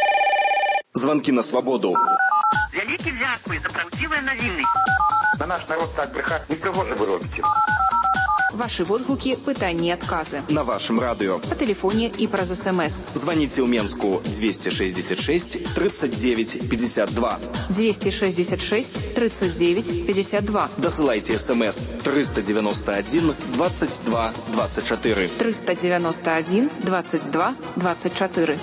Звонки на свободу. Вялікі дзякуй за праўдзівыя навіны. На наш народ так брехать не пригоже вы робите. Ваши водгуки, пытанні і адказы. На вашем радио. По телефоне и праз СМС. Звоните в Менску двести шестьдесят шесть тридцать девять пятьдесят два. двести шестьдесят шесть тридцать девять пятьдесят два. Досылайте СМС триста девяносто один двадцать два двадцать четыре. триста девяносто один двадцать два двадцать четыре.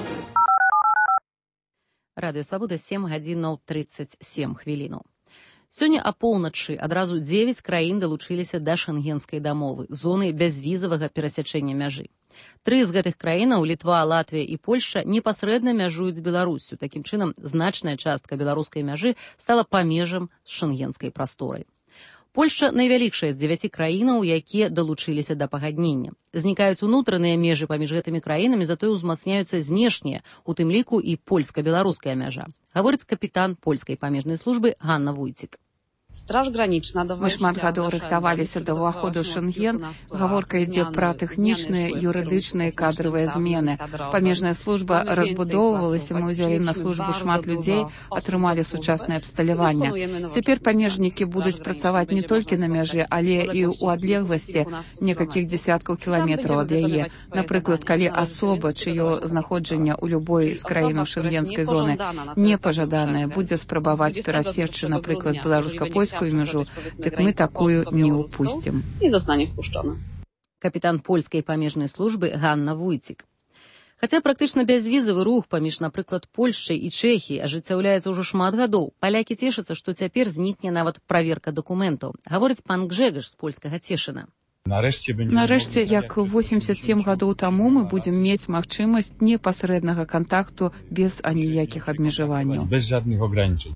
Радыё Свабода сем гадзінаў тридцать семь хвілінаў. Сёння апоўначы адразу дзевяць краін далучыліся да шэнгенскай дамовы, зоны бязвізавага перасячэння мяжы. Тры з гэтых краінаў, Літва, Латвія і Польшча, непасрэдна мяжуюць з Беларуссю. Такім чынам, значная частка беларускай мяжы стала памежам з шэнгенскай прасторай. Польшча найвялікшая з дзевяці краінаў, якія далучыліся да пагаднення. Знікаюць унутраныя межы паміж гэтымі краінамі, затое ўзмацняюцца знешнія, у тым ліку і польска-беларуская мяжа. Гаворыць капітан польскай памежнай службы Ганна Вуйцік. Страж гранічна. Мы шмат гадоў рыхтаваліся да ўваходу ў Шэнген. Гаворка ідзе пра тэхнічныя, юрыдычныя, кадравыя змены. Памежная служба разбудоўвалася, мы ўзялі на службу шмат людзей, атрымалі сучаснае абсталяванне. Цяпер памежнікі будуць працаваць не толькі на мяжы, але і ў адлегласці некалькіх дзесяткаў кіламетраў ад яе. Напрыклад, калі асоба, чыё знаходжанне ў любой з краінаў шэнгенскай зоны непажаданае, будзе спрабаваць перасечы, напрыклад, беларуска-польскую мяжу, так мы такую не упустим. І застане впушчана. Капітан польскай памежнай службы Ганна Вуйцік. Хаця практычна бязвізавы рух паміж, напрыклад, Польшчай і Чэхіяй ажыццяўляецца ўжо шмат гадоў, палякі цешацца, што цяпер знікне нават праверка дакументаў. Гаворыць пан Гжэгаш з польскага Цешына. Нарэшце, як восемьдесят семь гадоў таму, мы будзем мець магчымасць непасрэднага кантакту без аніякіх абмежаванняў. Без жадных ограничень.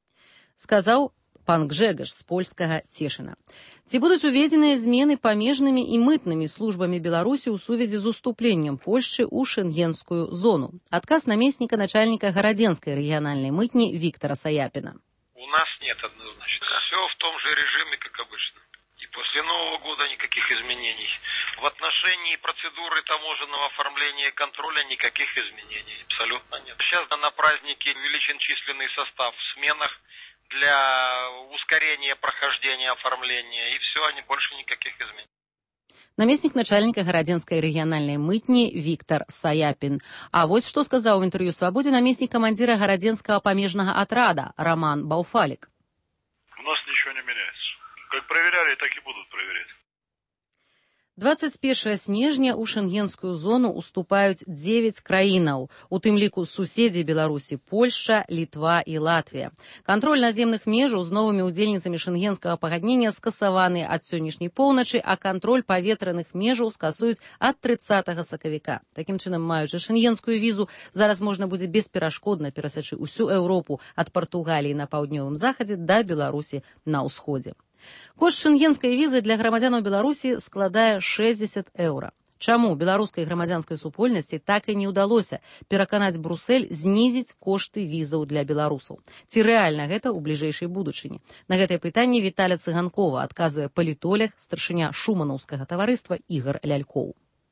Сказаў пан Гжэгаш з польскага Цешына. Ці будуць уведзеныя змены памежнымі і мытнымі службамі Беларусі ў сувязі з уступленнем Польшчы ў шэнгенскую зону? Адказ намесніка начальника Городенской региональной мытни Виктора Саяпина. У нас нет однозначно. Все в том же режиме, как обычно. И после Нового года никаких изменений. В отношении процедуры таможенного оформления и контроля никаких изменений. Абсолютно нет. Сейчас на праздники увеличен численный состав в сменах для ускорения прохождения оформления, и все, они больше никаких изменений. Намеснік начальника Городенской региональной мытни Виктор Саяпин. А вот что сказал в интервью «Свободе» наместник командира Городенского помежного отряда Роман Бауфалик. У нас ничего не меняется. Как проверяли, так и будут проверять. двадцать первого снежня ў шэнгенскую зону уступаюць дзевяць краінаў, у тым ліку суседзі Беларусі, Польшча, Літва і Латвія. Кантроль наземных межаў з новымі ўдзельніцамі шэнгенскага пагаднення скасаваны ад сённяшняй поўначы, а кантроль паветраных межаў скасуюць ад трыццатага сакавіка. Такім чынам, маючы шэнгенскую візу, зараз можна будзе бесперашкодна перасячы ўсю Еўропу ад Партугаліі на паўднёвым захадзе да Беларусі на ўсходзе. Кошт шэнгенскай візы для грамадзянаў Беларусі складае шэсцьдзесят еўра. Чаму беларускай грамадзянскай супольнасці так і не ўдалося пераканаць Брусэль знізіць кошты візаў для беларусаў? Ці рэальна гэта ў бліжэйшай будучыні? На гэтае пытанне Віталя Цыганкова адказвае палітолог, старшыня шуманаўскага таварыства Ігар Лялькоў.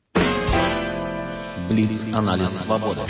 Бліц-аналіз свабоды.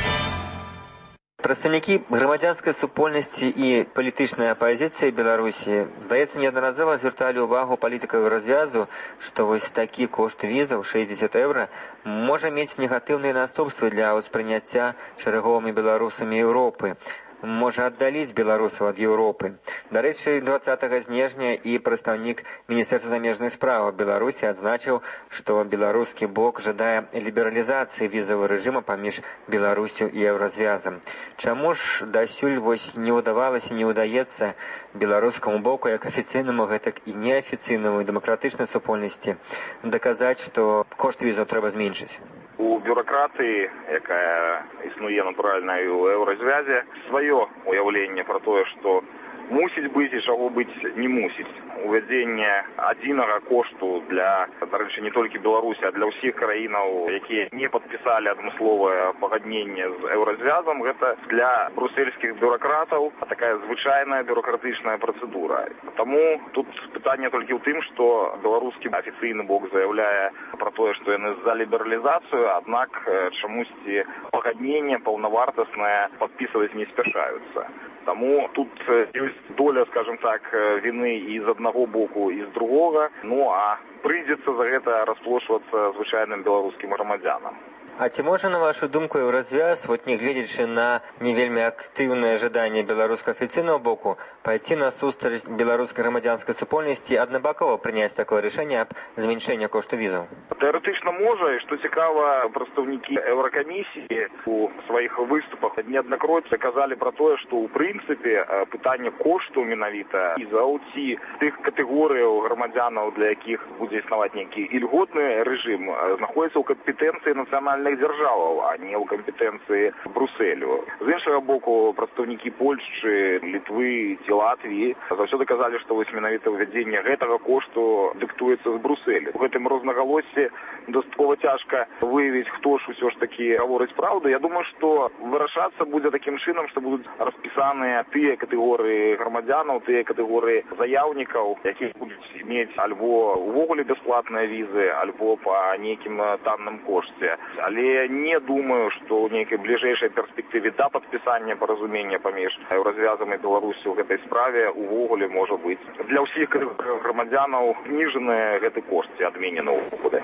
Прадстаўнікі грамадзянскай супольнасці і палітычнай апазіцыі Беларусі, здаецца, неаднаразова звярталі ўвагу палітыкаў развязу, што вось такі кошт візаў шэсцьдзесят еўра можа мець негатыўныя наступствы для ўспрыняцця шэраговымі беларусамі Еўропы, можа аддаліць беларусаў ад Еўропы. Дарэчы, дваццатага снежня і прадстаўнік Міністэрства замежных спраў Беларусі адзначыў, што беларускі бок жадае лібералізацыі візавага рэжыма паміж Беларусю і Еўразвязам. Чаму ж дасюль вось не ўдавалася, не ўдаецца беларускаму боку, як афіцыйнаму, гэтак і неафіцыйнаму і дэмакратычнай супольнасці даказаць, што кошт візаў трэба зменшыць? У бюрократыі, якая існуе натуральна і ў еўразвязе, сваё уяўленне пра тое, што мусіць быць і чаго быць не мусіць. Увядзенне адзінага кошту для, дарэчы, не толькі Беларусі, а для ўсіх краінаў, якія не падпісалі адмысловае пагадненне з еўразвязам, гэта для брусельскіх бюрократаў такая звычайная бюрократычная працэдура. Таму тут пытанне толькі ў тым, што беларускі афіцыйны бок заяўляе пра тое, што яны за лібералізацыю, аднак чамусьці пагадненне паўнавартаснае падпісваць не спяшаюцца. Таму тут ёсць доля, скажем так, вины і з аднаго боку, і з другога, ну а прыйдзецца за гэта расплошвацца звычайным беларускім грамадзянам. А ці можа, на вашу думку, еўразвяз, вот не гледзячы на не вельмі актыўнае жаданне беларускага афіцыйнага боку, пайти на сустрач беларускай грамадзянскай супольнасці аднабакова прыняць такое рашэнне аб зменшэнні кошту візаў? Тэарэтычна можа, і што цікава, прадстаўнікі Еўракамісіі у сваіх выступах неаднакроць казалі пра тое, што ў прынцыпе пытанне кошту менавіта візаў ці тых катэгорыяў грамадзянаў, для якіх будзе існаваць нейкі ільготны рэжым, знаходзіцца ў кампетэнцыі нацыянальнай дзяржаваў, а не ў кампетэнцыі Брусэлю. З іншага боку, прадстаўнікі Польшчы, Літвы ці Латвіі заўсёды казалі, што вось менавіта ўвядзенне гэтага кошту дыктуецца з Брусэлю. У гэтым рознагалоссі дастаткова цяжка выявіць, хто ж усё ж такі гаворыць праўду. Я думаю, што вырашацца будзе такім чынам, што будуць распісаныя тыя катэгорыі грамадзянаў, тыя катэгорыі заяўнікаў, якія будуць мець альбо увогуле бясплатныя візы, альбо па нейкім танным кошце. Але не думаю, што ў нейкай бліжэйшай перспектыве да падпісання паразумення паміж еўразвязам і Беларусю ў гэтай справе увогуле можа быць для ўсіх грамадзянаў зніжаны гэты кошт ці адменены ўвогуле.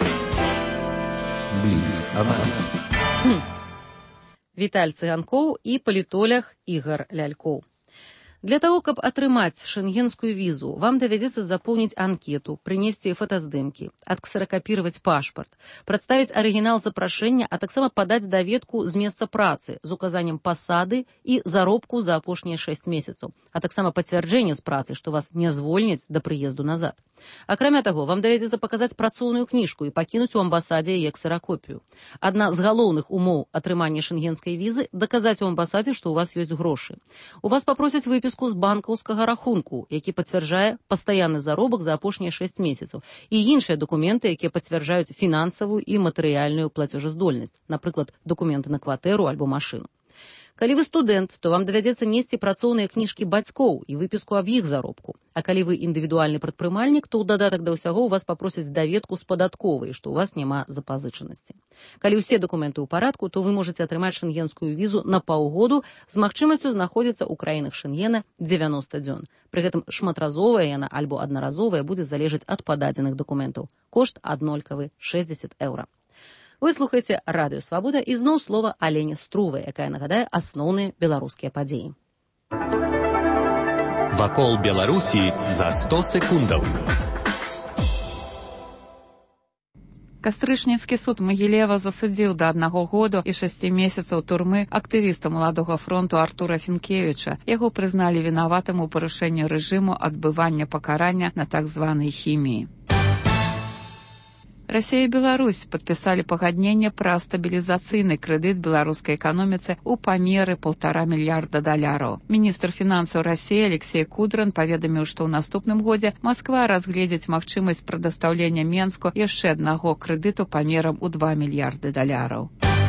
Віталь Цыганкоў і палітолог Ігар Лялькоў. Для того, каб атрымаць шэнгенскую візу, вам давядзецца запоўніць анкету, прынесці фотаздымкі, адксеракапіраваць пашпарт, прадставіць арыгінал запрашэння, а таксама падаць даведку з месца працы з указаннем пасады і заробку за апошнія шэсць месяцаў, а таксама пацвярджэнне з працы, што вас не звольняць да прыезду назад. Акрамя таго, вам давядзецца паказаць працоўную кніжку і пакінуць у амбасадзе яе ксеракопію. Адна з галоўных умоў атрымання шэнгенскай візы – даказаць у амбасадзе, што у вас ёсць грошы. У вас папросяць выпіску з банкаўскага рахунку, які пацвярджае пастаянны заробак за апошнія шэсць месяцаў, і іншыя дакументы, якія пацвярджаюць фінансавую і матэрыяльную плацежаздольнасць, напрыклад, дакументы на кватэру альбо машыну. Калі вы студэнт, то вам давядзецца несці працоўныя кніжкі бацькоў і выпіску аб іх заробку. А калі вы індывідуальны прадпрымальнік, то ў дадатак да ўсяго ў вас папросяць даведку з падатковай, што ў вас няма запазычанасці. Калі ўсе дакументы ў парадку, то вы можаце атрымаць шэнгенскую візу на паўгоду з магчымасцю знаходзіцца ў краінах Шэнгена дзевяноста дзён. Пры гэтым шматразовая яна альбо аднаразовая будзе залежаць ад пададзеных дакументаў. Кошт аднолькавы шэсцьдзесят еўра. Вы слухаеце Радыё Свабода і зноў слова Алені Струвай, якая нагадае асноўныя беларускія падзеі. Вакол Беларусі за сто секундаў. Кастрычніцкі суд Магілева засудзіў да аднаго году і шасці месяцаў турмы актывіста Маладога фронту Артура Фінкевіча. Яго прызналі вінаватым у парушэнні рэжыму адбывання пакарання на так званай хіміі. Расія і Беларусь падпісалі пагадненне пра стабілізацыйны крэдыт беларускай эканоміцы ў памеры полтора мільярда даляраў. Міністр фінансаў Расіі Алексей Кудрин паведаміў, што ў наступным годзе Масква разгледзіць магчымасць прадастаўлення Менску яшчэ аднаго крэдыту памерам у два мільярды даляраў.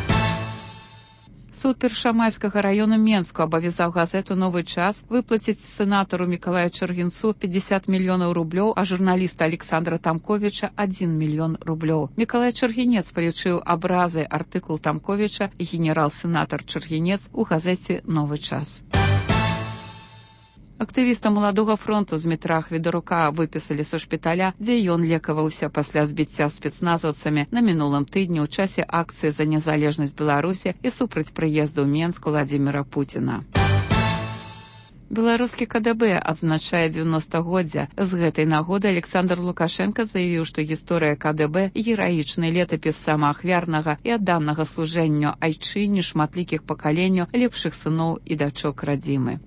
Суд Першамайскага раёну Менску абавязаў газету «Новы час» выплаціць сенатару Мікалаю Чаргінцу пятьдесят мільёнаў рублёў, а журналіста Александра Тамковіча один мільён рублёў. Мікалай Чаргінец палічыў абразай артыкул Тамковіча і генерал-сенатар Чаргінец у газеце «Новы час». Актывіста Маладога фронту Змітра Хведарука выпісалі са шпіталя, дзе ён лекаваўся пасля збіцця спецназаўцамі на мінулым тыдні ў часе акцыі за незалежнасць Беларусі і супраць прыезду ў Менск Владзіміра Пуціна. Беларускі ка дэ бэ адзначае дзевяностагоддзе. З гэтай нагоды Александр Лукашенко заявіў, што гісторыя ка дэ бэ – гераічны летапіс самаахвярнага і адданага служэнню айчыне шматлікіх пакаленняў лепшых сыноў і дачок радзімы.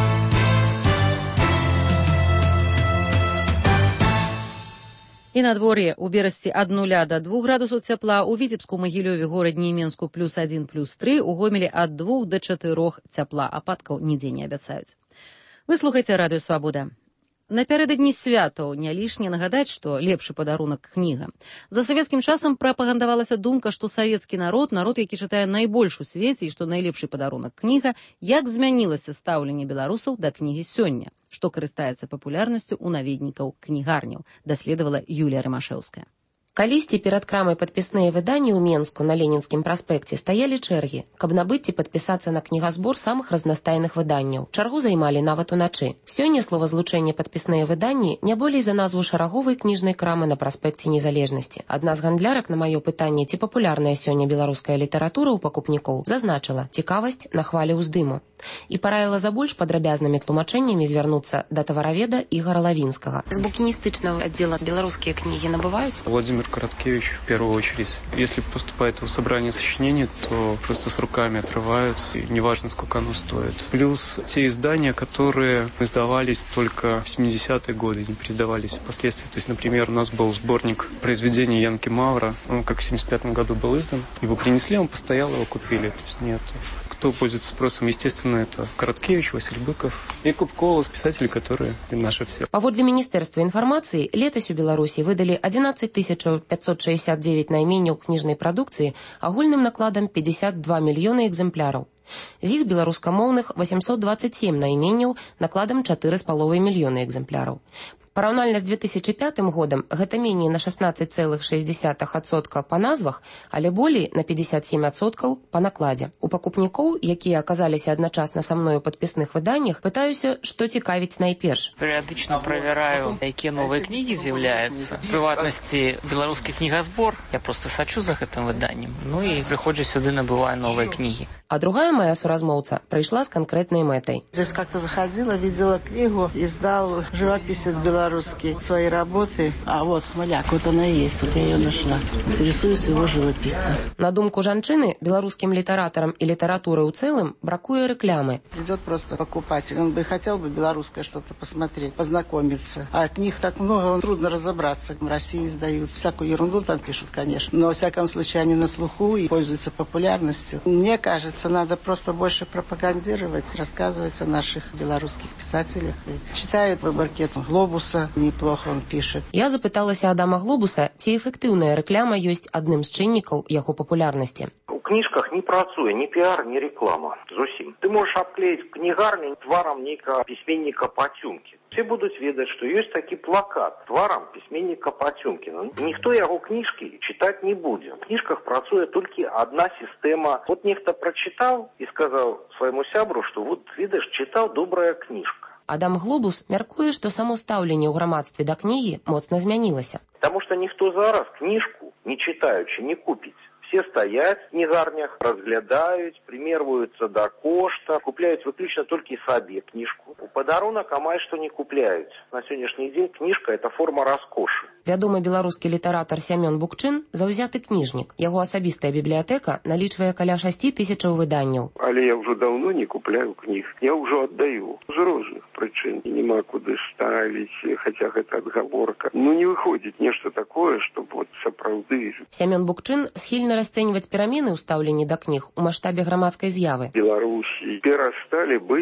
І надвор'е у Берасці ад нуля да двух градусаў цяпла, у Віцебску, Магілёве, горадні і Менску плюс адзін, плюс тры, у Гомелі ад двух да чатырох цяпла, ападкаў нідзе не абяцаюць. Вы слухаеце радыё «Свабода». Напярэдадні святаў не лішне нагадаць, што лепшы падарунак кніга. За савецкім часам прапагандавалася думка, што савецкі народ, народ, які чытае найбольш у свеце, і што найлепшы падарунак кніга, як змянілася стаўленне беларусаў да кнігі сёння, што карыстаецца папулярнасцю ў наведнікаў кнігарняў, даследавала Юлія Рымашэўская. Калісьці перад крамай падпісныя выданні ў Менску на Ленінскім праспекце стаялі чэргі, каб набыць ці падпісацца на кнігазбор самых разнастайных выданняў. Чаргу займалі нават уначы. Сёння словазлучэнне падпісныя выданні не болей за назву шараговай кніжнай крамы на праспекце Незалежнасці. Адна з гандлярак на маё пытанне, ці папулярная сёння беларуская літаратура ў пакупнікоў, зазначыла цікавасць на хвалі ўздыму і параіла за больш падрабязнымі тлумачэннямі звярнуцца да тавараведа Ігора Лавінскага. З букіністычнага аддзела беларускія кнігі набываюць? Владимир Короткевич в первую очередь. Если поступает в собрание сочинений, то просто с руками отрывают, и неважно, сколько оно стоит. Плюс те издания, которые издавались только в семидесятые годы, не переиздавались впоследствии. То есть, например, у нас был сборник произведений Янки Мавра, он как в семьдесят пятом году был издан. Его принесли, он постоял, его купили. То есть нет. Кто пользуется спросом, естественно, это Короткевич, Василь Быков и Кубкова, писатели, которые наши все. Паводле Міністэрства інфармацыі, летась у Беларусі выдалі адзінаццаць тысяч пятьсот шестьдесят девять найменняў кніжнай прадукцыі агульным накладам пятьдесят два мільёны экземпляраў. З іх беларускамоўных восемьсот двадцать семь найменняў накладам чатыры з паловай мільёны экземпляраў. Параўнальна з две тысячи пятым годам гэта меней на шестнадцать целых шесть десятых адсотка па назвах, але болей на пятьдесят семь адсоткаў па накладзе. У пакупнікоў, якія аказаліся адначасна са мною ў падпісных выданнях, пытаюся, што цікавіць найперш. Перыядычна правяраю, якія новыя кнігі з'яўляюцца. В прыватнасці беларускі кнігазбор, я просто сачу за гэтым выданнем, ну і прыходжу сюды, набываю новыя кнігі. А другая моя суразмоўца прыйшла з канкрэтнай мэтай. Здесь как-то заходила, видела книгу, издал живописец белорусский свои работы. А вот Смоляк, вот она и есть, вот я ее нашла. Интересуюсь его живописью. На думку жанчыны, беларускім літаратарам і літаратуры ў цэлым бракуе рэклямы. Придет просто покупатель, он бы хотел бы белорусское что-то посмотреть, познакомиться. А книг так много, он трудно разобраться. В России издают всякую ерунду, там пишут, конечно. Но, во всяком случае, они на слуху и пользуются популярностью. Мне кажется, надо просто больше пропагандировать, рассказывать о наших белорусских писателях. И читают выборки Глобуса, неплохо он пишет. Я запыталася Адама Глобуса, ці эфектыўная рэкляма ёсць адным з чыннікаў яго папулярнасці. У кніжках не працуе ні піар, ні реклама. Зусім. Ты можешь обклеить кнігарню тваром нейкага письменника Пацюнкі. Все будут ведать, что есть таки плакат тваром письменника Пацюнкина. Никто его книжки читать не будет. В книжках працует только одна система. Вот некто прочитал и сказал своему сябру, что вот, видишь, читал добрая книжка. Адам Глобус мяркуе, што само стаўленне ў грамадстве да кнігі моцна змянілася. Потому что никто зараз книжку, не читаючи, не купить. Все стоять в кнігарнях, разглядаюць, примерваюцца да кошта, купляюць выключна толькі сабе кніжку. У падарунак амаль што не купляюць. На сённяшні дзень кніжка – это форма раскошы. Вядомы беларускі літаратар Сямён Букчын заўзяты кніжнік. Яго асабістая бібліятэка налічвае каля шасці тысячаў выданняў. Але я ўжо даўно не купляю кніг. Я ўжо аддаю. З розных прычын. І нема куды ставіць, хаця гэта адгаворка. Ну не выходзіць нешта такое, што вот сапраўды. Сямён Букчын схільны расцэньваць перамены ў стаўленні да кніг у маштабе грамадскай з'явы. Беларусі перасталі быць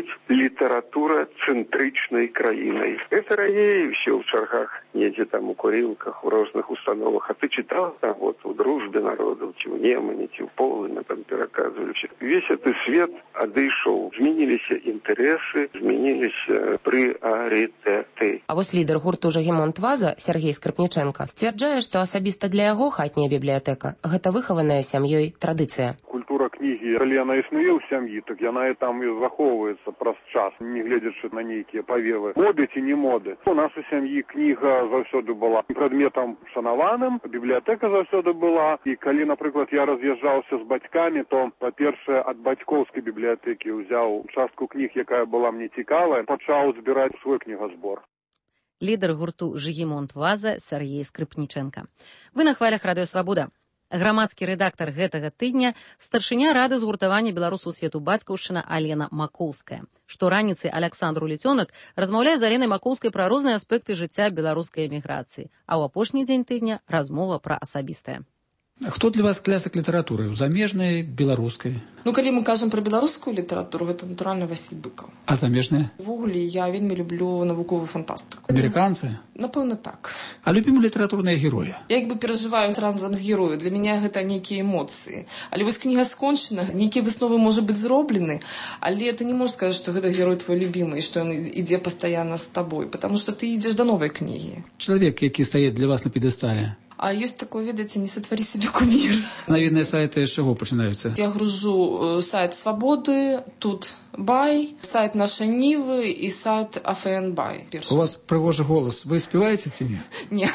літаратура-цэнтрычнай краінай. Это раней ўсё ў чаргах, недзе там у курілках, у розных установах. А ты чытаў там вот у дружбе народаў, ці ў Немане, ці ў Полыне там пераказвалі. Весь гэты свет адышоў. Змяніліся інтарэсы, змяніліся прыарытэты. А вось лідар гурту «Жагімонт Ваза» Сергей Скрыпніченко сцвярджае, што асабіста для яго хатняя бібліятэка – гэта выхаваная сям'ёй традыцыя. Культура кнігі, калі яна існуе ў сям'і, так яна і там і захоўваецца праз час, не гледзячы на нейкія павевы. Моды ці не моды. У нас у сям'і кніга заўсёды была прадметам шанаваным, бібліятэка заўсёды была. І калі, напрыклад, я раз'язджаўся з бацькамі, то, па-першае, ад бацькоўскай бібліятэкі ўзяў частку кніг, якая была мне цікавая, пачаў збіраць свой кнігазбор. Лідар гурту «Жагімонт Ваза» Сергей Скрыпніченко. Вы на хвалях Радыё Свабода. Грамадскі рэдактар гэтага тыдня старшыня рады згуртавання беларусаў свету бацькаўшчына Алена Макоўская. Штораніцай Аляксандр Уліцёнак размаўляе з Аленай Макоўскай пра розныя аспекты жыцця беларускай эміграцыі, а ў апошні дзень тыдня размова пра асабістае. Хто для вас клясак літаратуры? Замежнай, беларускай? Ну, калі мы кажам пра беларускую літаратуру, гэта, натуральна, Васіль Быкаў. А замежная? Увогуле, я вельмі люблю навуковую фантастыку. Амерыканцы? Напэўна, так. А любім літаратурныя героі? Я як бы перажываю разам з герою. Для мяне гэта нейкія эмоцыі. Але вось кніга скончана, нейкія высновы, можа быць, зроблены, але ты не можаш сказаць, што гэта герой твой любімы, і што ён ідзе пастаянна з табой, потому што ты ідзеш да новай кнігі. Чалавек, які стаіць для вас на п'едэстале. А ёсць такое, ведаеце, не сотвори себе кумир. Навідныя сайты з чаго пачынаюцца? Я гружу сайт Свабоды, тут Бай, сайт Наша Нівы і сайт АФН Бай. У вас прыгожы голас. Вы спяваеце ці не? Не.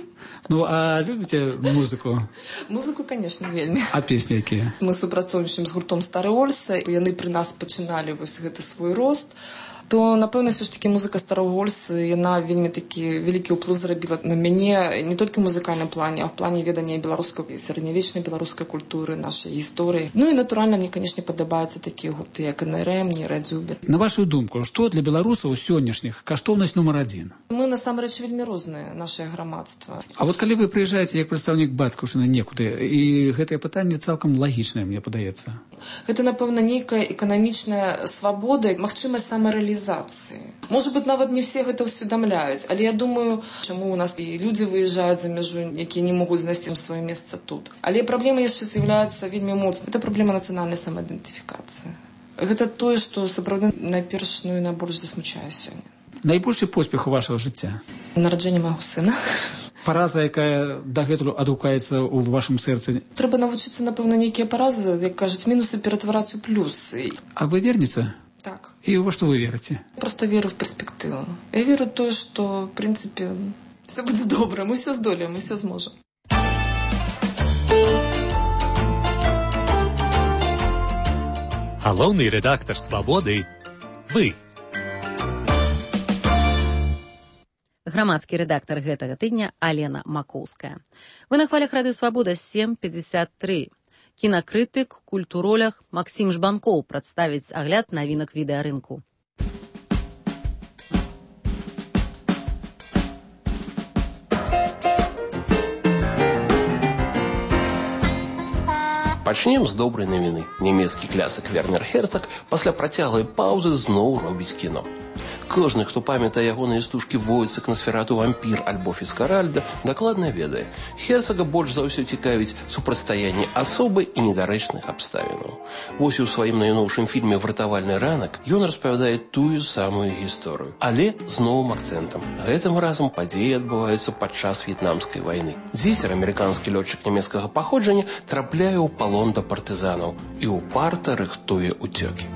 Ну, а любіце музыку? Музыку, конечно, вельмі. А песні якія? Мы супрацоўнічаем з гуртом Стары Ольса, яны пры нас пачыналі вось гэты свой рост. То, напэўна, все ж таки музыка Старого Ольса, яна вельмі такі вялікі ўплыў зрабіла на мяне не толькі ў музыкальным плане, а ў плане ведання беларускай сярэднявечнай беларускай культуры, нашай гісторыі. Ну і натуральна мне, канешне, падабаюцца такія гурты, як эн эр эм, Рэд Зубер. На вашу думку, што для беларусаў сённяшніх каштоўнасць нумар адзін? Мы насамрэч вельмі розныя, нашае грамадства. А вот калі вы прыязджаеце як прадстаўнік бацькаўшчыны некуды, і гэтае пытанне цалкам лагічнае, мне падаецца. Гэта, напэўна, нейкая эканамічная свабода, магчымасць самарэалізацыі. Может быть, нават не все гэта ўсведамляюць, але я думаю, чаму у нас і людзі выязджаюць за мяжу, якія не могуць знайсці сваё месца тут. Але праблема яшчэ з'яўляецца вельмі моцнай. Гэта праблема нацыянальнай самаідэнтыфікацыі. Гэта тое, што сапраўды найперш, ну і найбольш засмучае сёння. Найбольшы поспех у вашага жыцця? Нараджэнне майго сына. Параза, якая дагэтуль адгукаецца ў вашым сэрцы? Трэба навучыцца, напэўна, нейкія паразы, як кажуць, мінусы ператвараць у плюсы. А вы верніце? Так. И во что вы верите? Я просто верю в перспективу. Я верю в то, что, в принципе, все будет добро, мы все здолеем, мы все сможем. Галоўны рэдактар «Свабоды» – вы. Грамадскі рэдактар гэтага тыдня Алена Макоўская. Вы на хвалях Радыё Свабода сем пятьдесят три. Кінакрытык, культуролях Максим Жбанкоў прадставіць агляд навінак відэарынку. Пачнем з добрай навіны. Нямецкі клясык Вернер Херцаг пасля працяглай паўзы зноў робіць кіно. Кожны, хто памятае ягоныя стужкі Войцек, Носферату, Вампір альбо Фіскаральда, дакладна ведае. Херцага больш за ўсё цікавіць супрацьстаянне асобы і недарэчных абставінаў. Вось у сваім найноўшым фільме «Вратавальны ранак» ён распавядае тую самую гісторыю, але з новым акцэнтам. Гэтым разам падзеі адбываюцца падчас в'етнамскай вайны. Дзіцер, амерыканскі лётчык нямецкага паходжання, трапляе ў палон да партызанаў і ўпарта рыхтуе ўцёкі.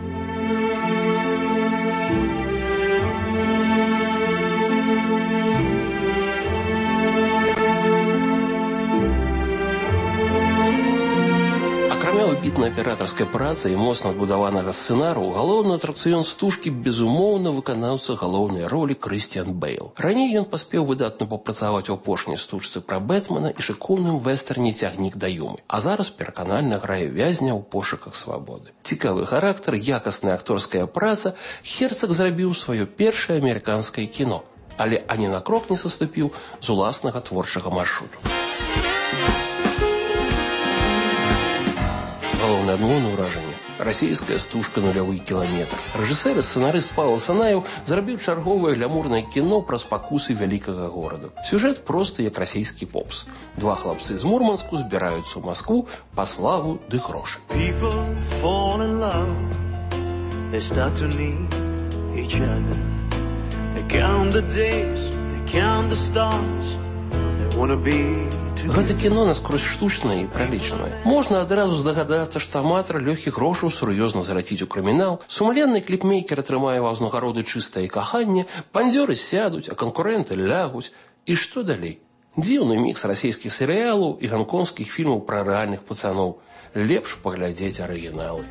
дабітная аператарская праца і моцна адбудаванага сцэнару, галоўны атракцыён стужкі безумоўна выканаўца галоўнай ролі Крыстіан Бэйл. Раней ён паспеў выдатна папрацаваць у апошняй стужцы пра Бэтмена і шыкоўным вэстэрне «Цягнік да Юмы», а зараз пераканальна грае вязня ў пошуках свабоды. Цікавы характар, якасная акторская праца, Херцаг зрабіў сваё першае амерыканскае кіно, але ані на крок не саступіў з уласнага творчага маршруту. Галоўны адмоўны ўражанне – расійская стужка «Нулявы кіламетр». Рэжысэр і сцэнарыст Павел Санаеў зрабіў чарговае глямурнае кіно пра спакусы вялікага гораду. Сюжэт просты, як расійскі попс. Два хлапцы з Мурманску збіраюцца ў Маскву па славу ды грошы. People fall in love. They start to need each other. They count the days, they count the stars. They wanna be Гэта кіно наскрозь штучнае і пралічанае. Можна адразу здагадацца, што аматар лёгкіх грошаў сур'ёзна зараціць у крымінал, сумленны кліпмейкер атрымае ва ўзнагароды чыстае каханне, бандзёры сядуць, а канкурэнты лягуць. І што далей? Дзіўны мікс расійскіх серыялаў і ганконгскіх фільмаў пра рэальных пацаноў. Лепш паглядзець арыгіналы.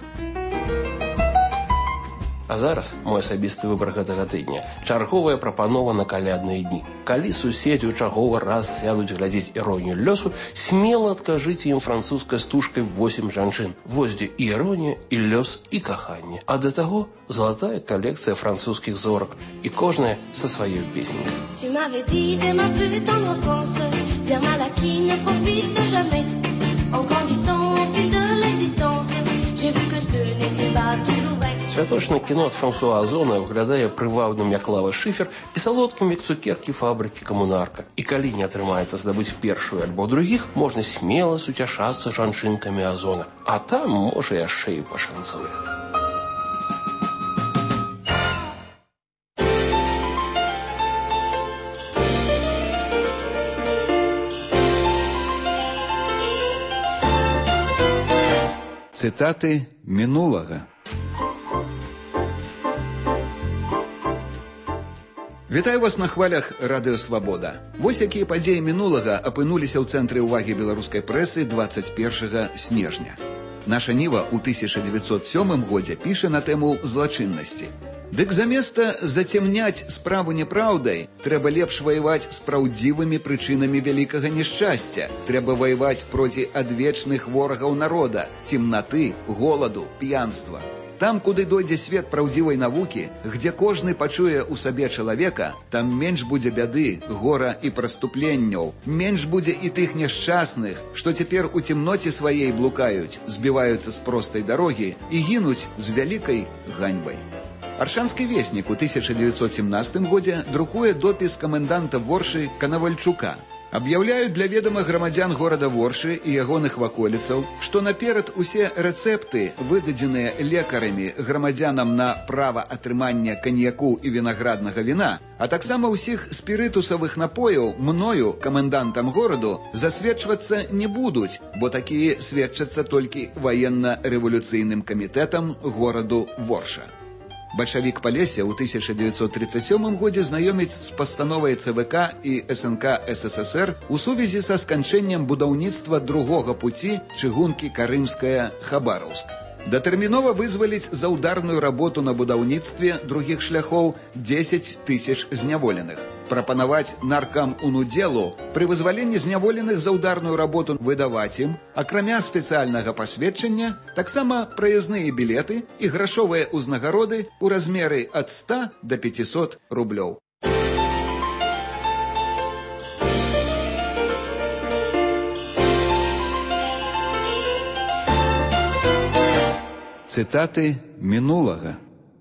А зараз мой асабісты выбар гэтага тыдня. Чарговая прапанова на калядныя дні. Калі суседзі ў чарговы раз сядуць глядзець іронію лёсу, смела адкажыце ім французскай стужкай «Восемь жанчын». Вось дзе і іронія, і лёс, і каханне. А да таго залатая калекцыя французскіх зорак. І кожная са сваёй песняй. Tu m'avais dit dès ma plus tendre enfance, bien mal acquis ne profite jamais. En grandissant au fil de l'existence, j'ai vu que ce n'était pas toujours vrai. Святочнае кіно ад Франсуа Озона выглядае прывабным, як лава шыфер, і салодкім, як цукеркі фабрыкі «Камунарка». І калі не атрымаецца здабыць першую альбо другіх, можна смела суцяшацца жанчынкамі Озона. А там, можа, яшчэ і пашанцуе. Цытаты мінулага. Вітаю вас на хвалях Радыё Свабода. Вось якія падзеі мінулага апынуліся ў цэнтры ўвагі беларускай прэсы дваццаць першага снежня. Наша Ніва ў тысяча дзевяцьсот сёмым годзе піша на тэму злачыннасці. Дык заместа зацемняць справу няпраўдай, трэба лепш ваяваць з праўдзівымі прычынамі вялікага няшчасця. Трэба ваяваць проці адвечных ворагаў народа, цемнаты, голаду, п'янства. Там, куды дойдзе свет праўдзівай навукі, где кожны пачуе ў сабе чалавека, там менш будзе бяды, гора і праступленняў, менш будзе і тых няшчасных, што цяпер у цемноце сваей блукаюць, збіваюцца з простай дарогі і гінуць з вялікай ганьбай. Аршанскі веснік у тысяча дзевяцьсот семнадцатым годзе друкуе допіс каменданта Воршы Канавальчука. Аб'яўляюць для ведама грамадзян горада Воршы і ягоных ваколіцаў, што наперад усе рэцэпты, выдадзеныя лекарамі грамадзянам на права атрымання каньяку і вінаграднага віна, а таксама ўсіх спірытусавых напояў мною, камендантам гораду, засведчвацца не будуць, бо такія сведчацца толькі ваенна-рэвалюцыйным камітэтам гораду Ворша. Бальшавік Палесе ў тысяча дзевяцьсот тридцать сёмым годзе знаёміць з пастановай ЦВК і СНК СССР у сувязі са сканчэннем будаўніцтва другога пуці чыгункі Карымская-Хабаровск. Датэрмінова вызваліць за ўдарную работу на будаўніцтве другіх шляхоў дзесяць тысяч зняволеных. Прапанаваць наркам унудзелу пры вызваленні зняволеных за ўдарную работу выдаваць ім, акрамя спецыяльнага пасведчання, таксама праязныя білеты і грашовыя ўзнагароды ў размеры ад ста да пяцісот рублёў. Цытаты мінулага.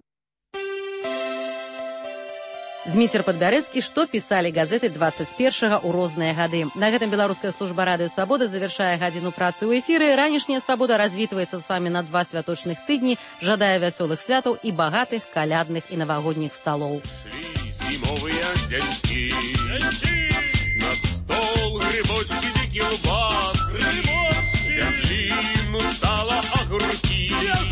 Зміцер Падбярэцкі, што пісалі газеты двадцать першага ў розныя гады. На гэтым беларуская служба Радыё Свабода завяршае гадзіну працы ў эфіры. Ранішняя свабода развітваецца з вамі на два святочных тыдні, жадае вясёлых святаў і багатых калядных і навагодніх сталоў. Шли зимовыя дзянькі, на стол грибочки ды кілбасы, бягліну, сала, агуркі,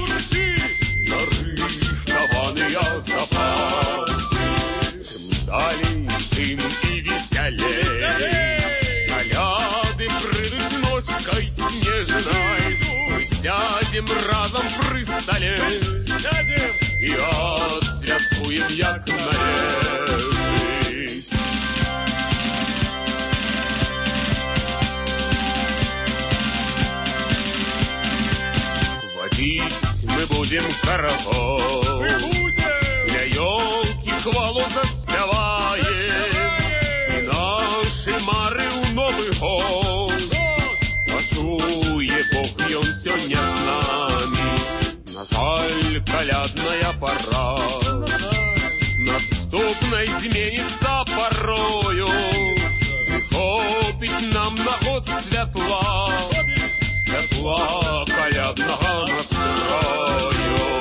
нарыхтаваныя запасы. Далі тым і весялей, каляды прыдуць ночкай снежнай, сядем разом при столе и отсвяткуем, як належить. Водить мы будем караван, для елки хвалу заспеваем, и наши мары у Новый год. Почує Бог, и он сегодня с нами. На жаль, колядная пора наступной зменится порою. Прихопить нам на год святла, святла колядного настрою.